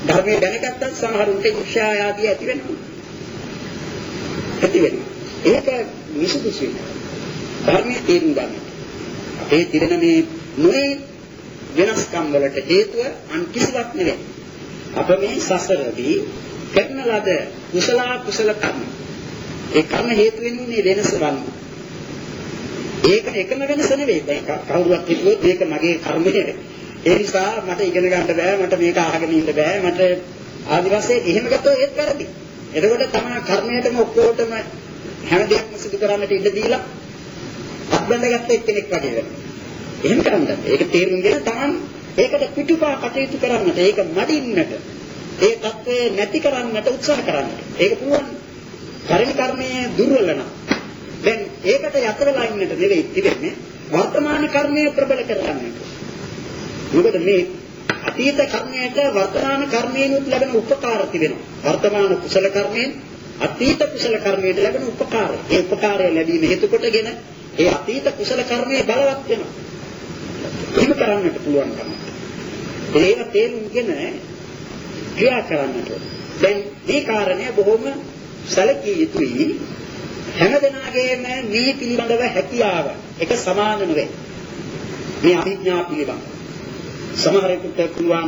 ධර්මයේ දැනගත්තත් සමහරුන්ට ඊර්ෂ්‍යා ආදී ඇති වෙනවා. ඇති වෙනවා. ඒක විසුදුසුයි. ධර්මයේ තේරුම් ගන්න. අපේ තිරෙන මේ නොයේ වෙනස්කම් වලට හේතුව අන් කිසිවක් නෙවෙයි. අප මේ සසරදී කරන ලද කුසල කුසල කර්ම. ඒ කර්ම හේතු වෙන්නේ වෙනස වන්නේ. ඒක එකම වෙනස නෙවෙයි. දැන් කවුරුත් හිතුවොත් මේක මගේ කර්මය. ඒ නිසා මට ඉගෙන ගන්න බෑ, මට මේක අහගෙන ඉන්න බෑ, මට ආදි වශයෙන් එහෙම ගත්තොත් ඒත් වැරදි. එතකොට තමයි කර්මයටම ඔක්කොටම හැම දෙයක්ම සිදු කරන්නට ඉඩ දීලා අත්බැඳගත්ත එක්කෙනෙක් වගේ වෙනවා. එහෙම කරන්නේ. ඒක තේරුම් ගෙන තමන් ඒකට පිටුපා කටයුතු කරන්නට, ඒක මඩින්නට, ඒ தත්ත්වය නැති කරන්නට උත්සාහ කරන්නට. ඒක පුළුවන්. පරිණ කර්මයේ දුර්වල නම් දැන් ඒකට යට වෙලා ඉන්නට නෙවෙයි තිබෙන්නේ වර්තමාන කර්මය ප්‍රබල කරගන්නට. මොකද මේ අතීත කර්මයට වර්තමාන කර්මයෙන්ුත් ලැබෙන උපකාර තිබෙනවා. වර්තමාන කුසල කර්මයෙන් අතීත කුසල කර්මයට ලැබෙන උපකාරය. ඒ උපකාරය ලැබීම හේතු කොටගෙන ඒ අතීත කුසල කර්මයේ බලවත් වෙනවා. ඒක කරන්නට පුළුවන්කම. ඒක තේරුම්ගෙන ක්‍රියා කරන්නට. දැන් මේ කාරණය බොහොම සැලකිය යුතුයි. හැම දෙනාගේම මේ පිළිබඳව හැකියාව එක සමාන නෙවෙයි. මේ අභිඥා පිළිබඳ සමහරෙකුට පුළුවන්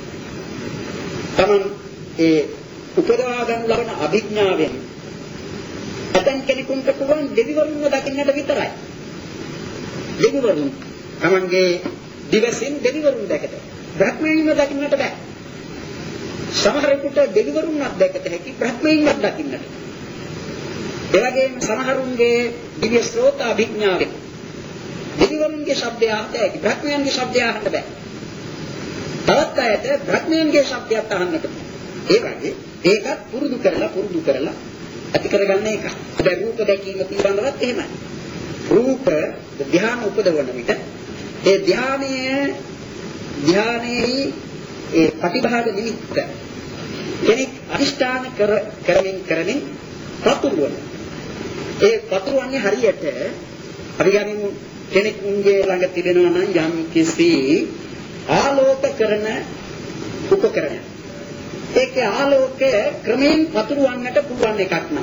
තමන් ඒ උපදවා ගන්න ලබන අභිඥාවෙන් ඇතන් කෙනෙකුට පුළුවන් දෙවිවරුන්ව දකින්නට විතරයි. දෙවිවරුන් තමන්ගේ දිවසින් දෙවිවරුන් දැකත. බ්‍රහ්මයන්ව දකින්නට බෑ. සමහරෙකුට දෙවිවරුන්වත් දැකත හැකි, බ්‍රහ්මයන්වත් දකින්නට. ඒ වගේම සමහරුන්ගේ දිව්‍ය ශ්‍රෝත අභිඥාවෙන් දෙවිවරුන්ගේ ශබ්දය අහත හැකි, බ්‍රහ්මයන්ගේ ශබ්දය අහන්න බෑ. තවත් අයට බ්‍රහ්මයන්ගේ ශබ්දයක් අහන්නට පුළුවන්. ඒ වගේ ඒකත් පුරුදු කරලා පුරුදු කරලා ඇති කරගන්න එක. දැන් රූප දැකීම පිළිබඳවත් එහෙමයි. රූප ධ්‍යාන උපදවන විට ඒ ධ්‍යානයේ ධ්‍යානයේ ඒ ප්‍රතිභාග නිමිත්ත කෙනෙක් අනිෂ්ඨාන කර කරමින් කරමින් පතුරවන. ඒ පතුරවන්නේ හරියට අපි ගනිමු කෙනෙකුගේ ළඟ තිබෙනවා නම් යම් කිසි ආලෝක කරන උපකරණයක්. ඒකේ ආලෝකය ක්‍රමයෙන් පතුරවන්නට පුළුවන් එකක් නම්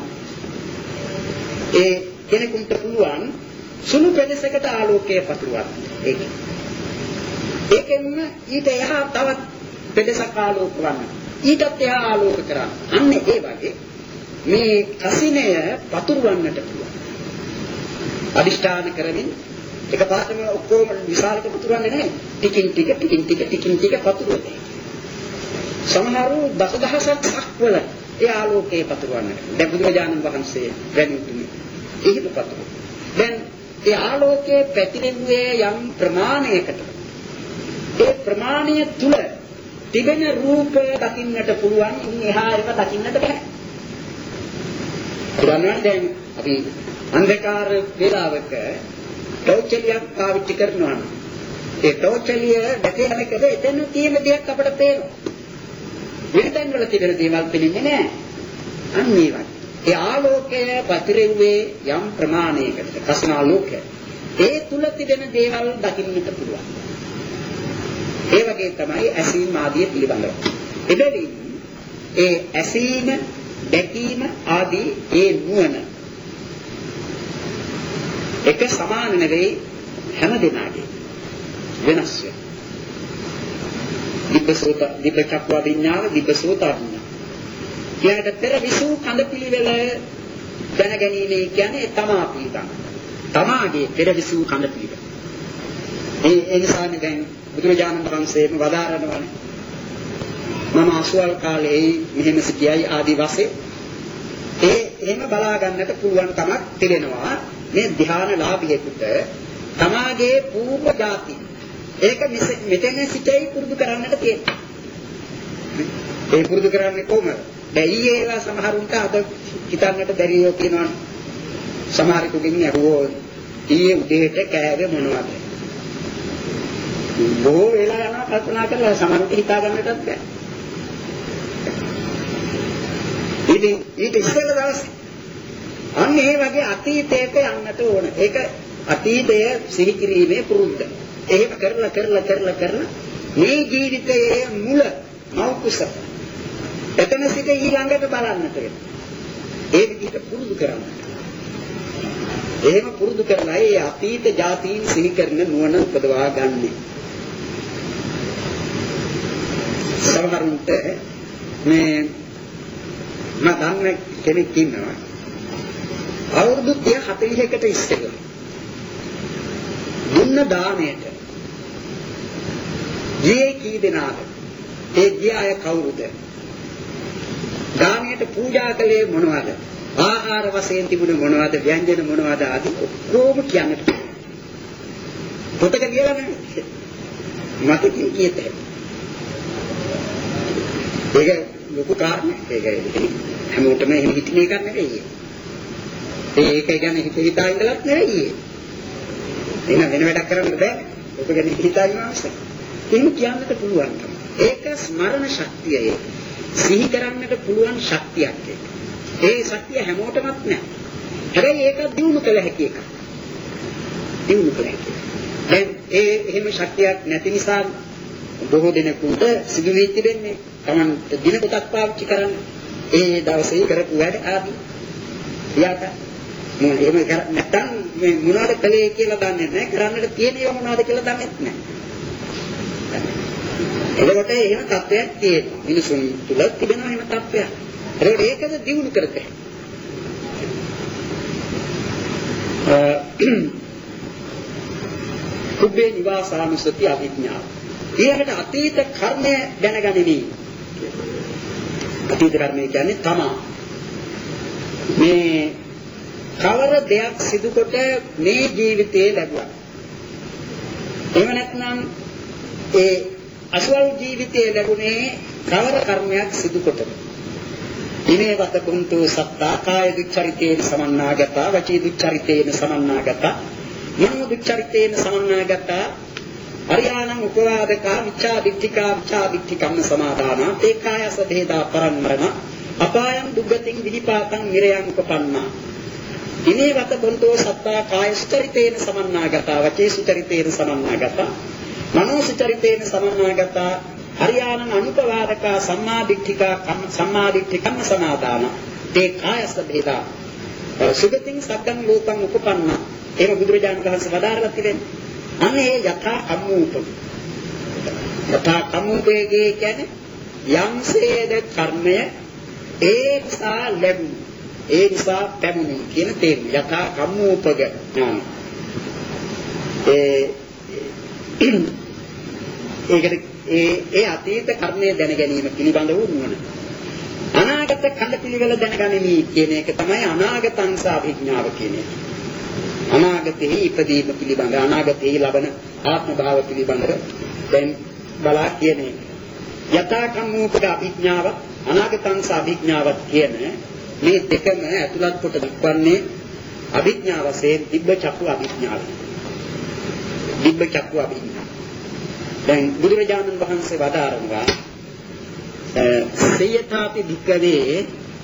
ඒ කෙනෙකුට පුළුවන් සුළු පෙදෙසකට ආලෝකය පතුරවන්න. ඒක. ඒකෙන් ඊට එහා තවත් පෙදෙසක් ආලෝක වන්න. ඊටත් එහා ආලෝක කරන්න. අන්න ඒ වගේ මේ කසිනය පතුරවන්නට පුළුවන්. අදිෂ්ඨාන කරමින් එකපාරටම ඔක්කොම විශාලක පතුරවන්නේ නැහැ. ටිකින් ටික ටිකින් ටික ටිකින් ටික පතුරවන්නේ. සමහරු දසදහසක් වල ඒ ආලෝකයේ පතුරවන්නට. දැන් බුදුරජාණන් වහන්සේ වැඩි උතුමේ එහෙම පතුරවනවා. දැන් ඒ ආලෝකයේ පැතිරෙන්නේ යම් ප්‍රමාණයකට. ඒ ප්‍රමාණය තුල තිබෙන රූප දකින්නට පුළුවන්. ඉන් එහා ඒව දකින්නට බෑ. උදාහරණයක් දැන් අපි අන්ධකාර වේලාවක ටෝචලියක් පාවිච්චි කරනවා. ඒ ටෝචලිය දැකෙනකද එතන තියෙන දෙයක් අපිට පේනවා. විතෙන් වල තිබෙන දේවල් පේන්නේ නැහැ. අන්න ඒ වගේ. ඒ ආලෝකය පතිරෙන්නේ යම් ප්‍රමාණයකට. කසන ආලෝකය. ඒ තුල තිබෙන දේවල් දකින්නට පුළුවන්. ඒ වගේ තමයි ඇසීම ආදී පිළිබඳව. එබැවින් ඒ ඇසීම, දැකීම ආදී ඒ නුවණ එක සමාන නෙවෙයි හැම දෙනාගේ වෙනස් වෙනවා. දිබ්බසෝත දිබ්බචක්ව විඥාන දිබ්බසෝත විඥාන. කියනට පෙර විසු කඳ පිළිවෙල දැනගැනීමේ කියන්නේ තමා පිළිගන්න. තමාගේ පෙර විසු කඳ පිළිවෙල. ඒ ඒ නිසානේ දැන් බුදුරජාණන් වහන්සේම වදාරනවානේ. මම අසුවල් කාලේ මෙහෙම සිටියයි ආදි වශයෙන් ඒ එහෙම බලා ගන්නට පුළුවන් කමක් තිබෙනවා. මේ ධ්‍යානලාභියෙකුට තමාගේ පූර්ව જાති ඒක මෙතන සිටයි පුරුදු කරන්නට තියෙනවා. ඒ පුරුදු කරන්නේ කොහොමද? දැන් ඊයේ ඒවා සමහරුන්ට අද හිතන්නට බැරියෝ කියනවා. සමහරෙකුගෙන් අහුවෝ ඊයේ උදේට කෑවේ මොනවද? බොහෝ වෙලා යනවා කල්පනා කරලා සමහරට හිතා ගන්නටත් බැහැ. ඉතින් ඊට ඉස්සෙල්ල දවසේ අන්න ඒ වගේ අතීතයක යන්නට ඕන. ඒක අතීතය සිහි කිරීමේ පුරුද්ද. එහෙම කරලා කරලා කරලා කරලා මේ ජීවිතයේ මුල මෞකුස එතන සිට ඊළඟට බලන්නට වෙනවා. ඒ විදිහට පුරුදු කරන්න. එහෙම පුරුදු කරලා ඒ අතීත જાතීන් සිහි කරන නුවණ උපදවා ගන්න. සමහරුන්ට මේ මම දන්න කෙනෙක් ඉන්නවා. අවුරුදු තිහ හතළිහකට ඉස්සෙල්ලා දුන්න දාණයට ගියේ කී දෙනාද? ඒ ගිය අය කවුරුද? දාණයට පූජා කළේ මොනවද? ආහාර වශයෙන් තිබුණ මොනවද? ව්‍යංජන මොනවද? ආදී ඔක්කොම කියන්නට. පොතක කියලා නැහැ. මට කියත හැකියි. ඒක ලොකු කාරණයක්. ඒක හැමෝටම එහෙම හිතන එකක් නෙවෙයි. ඒක ගැන හිත හිතා ඉඳලත් නෙවෙයි. එන වෙන වැඩක් කරන්න බෑ. ඔක ගැන හිතා ඉන්න අවශ්‍යයි. එහෙම කියන්නට පුළුවන්. ඒක ස්මරණ ශක්තිය. සිහි කරන්නට පුළුවන් ශක්තියක් ඒක. ඒ ශක්තිය හැමෝටමත් නැහැ. හැබැයි ඒක දිනු කළ හැකි එකක්. දිනු කළ හැකි. දැන් ඒ එහෙම ශක්තියක් නැති නිසා බොහෝ දෙනෙකුට සිදු වී තිබෙන්නේ Taman දින කොටක් පාවිච්චි කරන්න. ඒ දවසේ කරපු වැඩ ආදී. යාට මොන එහෙම නැත්තම් මේ මොනවද කළේ කියලා දන්නේ නැහැ. කරන්නට තියෙන ඒවා මොනවද කියලා දන්නේ නැහැ. එතකොට එහෙම තත්ත්වයක් තියෙනවා. මිනිසුන් තුල තිබෙනවා එහෙම තත්ත්වයක්. ඒකට ඒකද දිනු කරතේ. කුබ්බේ නිවාසානුසති අභිඥා. ඊළඟට අතීත කර්මය දැනගනිමි. අතීත කර්මය කියන්නේ තමා. මේ කවර දෙයක් සිදු කොට මේ ජීවිතේ ලැබුවා. එහෙම නැත්නම් ඒ අසවල් ජීවිතයේ ලැබුණේ කවර කර්මයක් සිදු කොටද? ඉනේ වත කුන්තු සත්තා කාය දුච්චරිතේන සමන්නාගතා වචී දුච්චරිතේන සමන්නාගතා මනෝ දුච්චරිතේන සමන්නාගතා අරියාණං උපවාදකා විචා දිට්ඨිකා විචා දිට්ඨිකම්ම සමාදානා තේ කායස දේදා පරම්මරණ අපායං දුග්ගතින් විනිපාතං නිරයං උපපන්නා. ඉනේ වත කුන්තු සත්තා කාය සුචරිතේන සමන්නාගතා වචී සුචරිතේන සමන්නාගතා මනෝ සුචරිතේන සමන්නාගතා හරියාණං අනුපවාදකා සම්මාදිට්ඨිකා සම්මාදිට්ඨිකම්ම සමාදාන තේ කායස බේදා සුගතින් සග්ගං ලෝකං උපපන්න. එහෙම බුදුරජාණන් වහන්සේ වදාරලා තිබෙනවා. අනේ යථා කම්මූප යථා කම්මූපයේ කියන්නේ යම්සේද කර්මය ඒ නිසා ලැබුණු ඒ නිසා පැමුණු කියන තේරුම යථා කම්මූපග ඥාන. ඒ ඒකට ඒ ඒ අතීත කර්මය දැන ගැනීම පිළිබඳ වූ නුවණ. අනාගත කඳ පිළිවෙල දැනගැනීම කියන එක තමයි අනාගතං සාභිඥාව කියන්නේ. අනාගතෙහි ඉපදීම පිළිබඳ අනාගතෙහි ලබන ආත්ම භාව පිළිබඳව දැන් බලා කියන එක. යථා කම්මූපක අභිඥාව අනාගතං සාභිඥාවත් කියන මේ දෙකම ඇතුළත් කොට දක්වන්නේ අභිඥාවසේ දිබ්බ චක්කු අභිඥාව. දිබ්බ චක්කු අභිඥාව. දැන් බුදුරජාණන් වහන්සේ වදාරනවා සේයතාපි වික්කවේ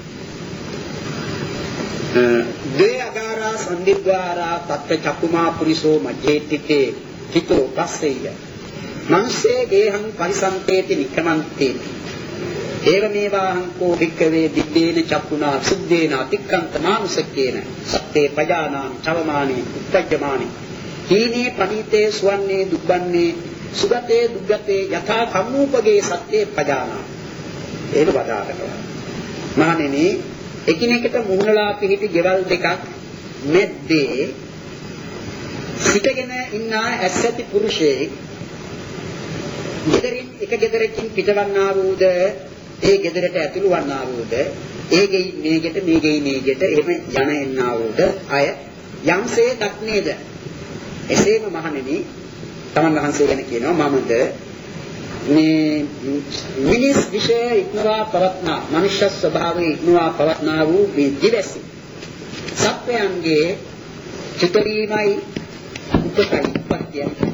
දේ අගාරා සම්දිද්වාරා තත්ත චක්කුමා පුරිසෝ මජ්ජේතිතේ හිතෝ පස්සෙය මනසේ ගේහං පරිසම්පේති නිකමන්තේති ඒව මේවාහං කෝ වික්කවේ දිද්දේන චක්කුණා සුද්දේන අතික්කන්ත මානුසකේන සත්තේ පජානානි චවමානි උත්තජ්ජමානි හීනේ පණීතේ සුවන්නේ දුබ්බන්නේ සුගතේ දුග්ගතේ යථා කම්මූපගේ සත්තේ පජානා. ඒක වදාරනවා. මහණෙනි එකිනෙකට මුහුණලා පිහිටි ගෙවල් දෙකක් මැද්දේ සිටගෙන ඉන්න ඇස්සති පුරුෂයෙක් ගෙදරින් එක ගෙදරකින් පිටවන්නා වූද ඒ ගෙදරට ඇතුළු වන්නා වූද ඒ ගෙයි මේ ගෙට මේ ගෙයි මේ ගෙට එහෙම යන එන්නා වූද අය යම්සේ දක්නේද එසේම මහණෙනි තමන් වහන්සේ ගැන කියනවා මමද මේ මිනිස් විෂය ඉක්මවා පවත්නා මනුෂ්‍ය ස්වභාවයේ ඉක්මවා පවත්නා වූ මේ දිවැසි සත්වයන්ගේ චිතරීමයි උපතයි උපත්යයි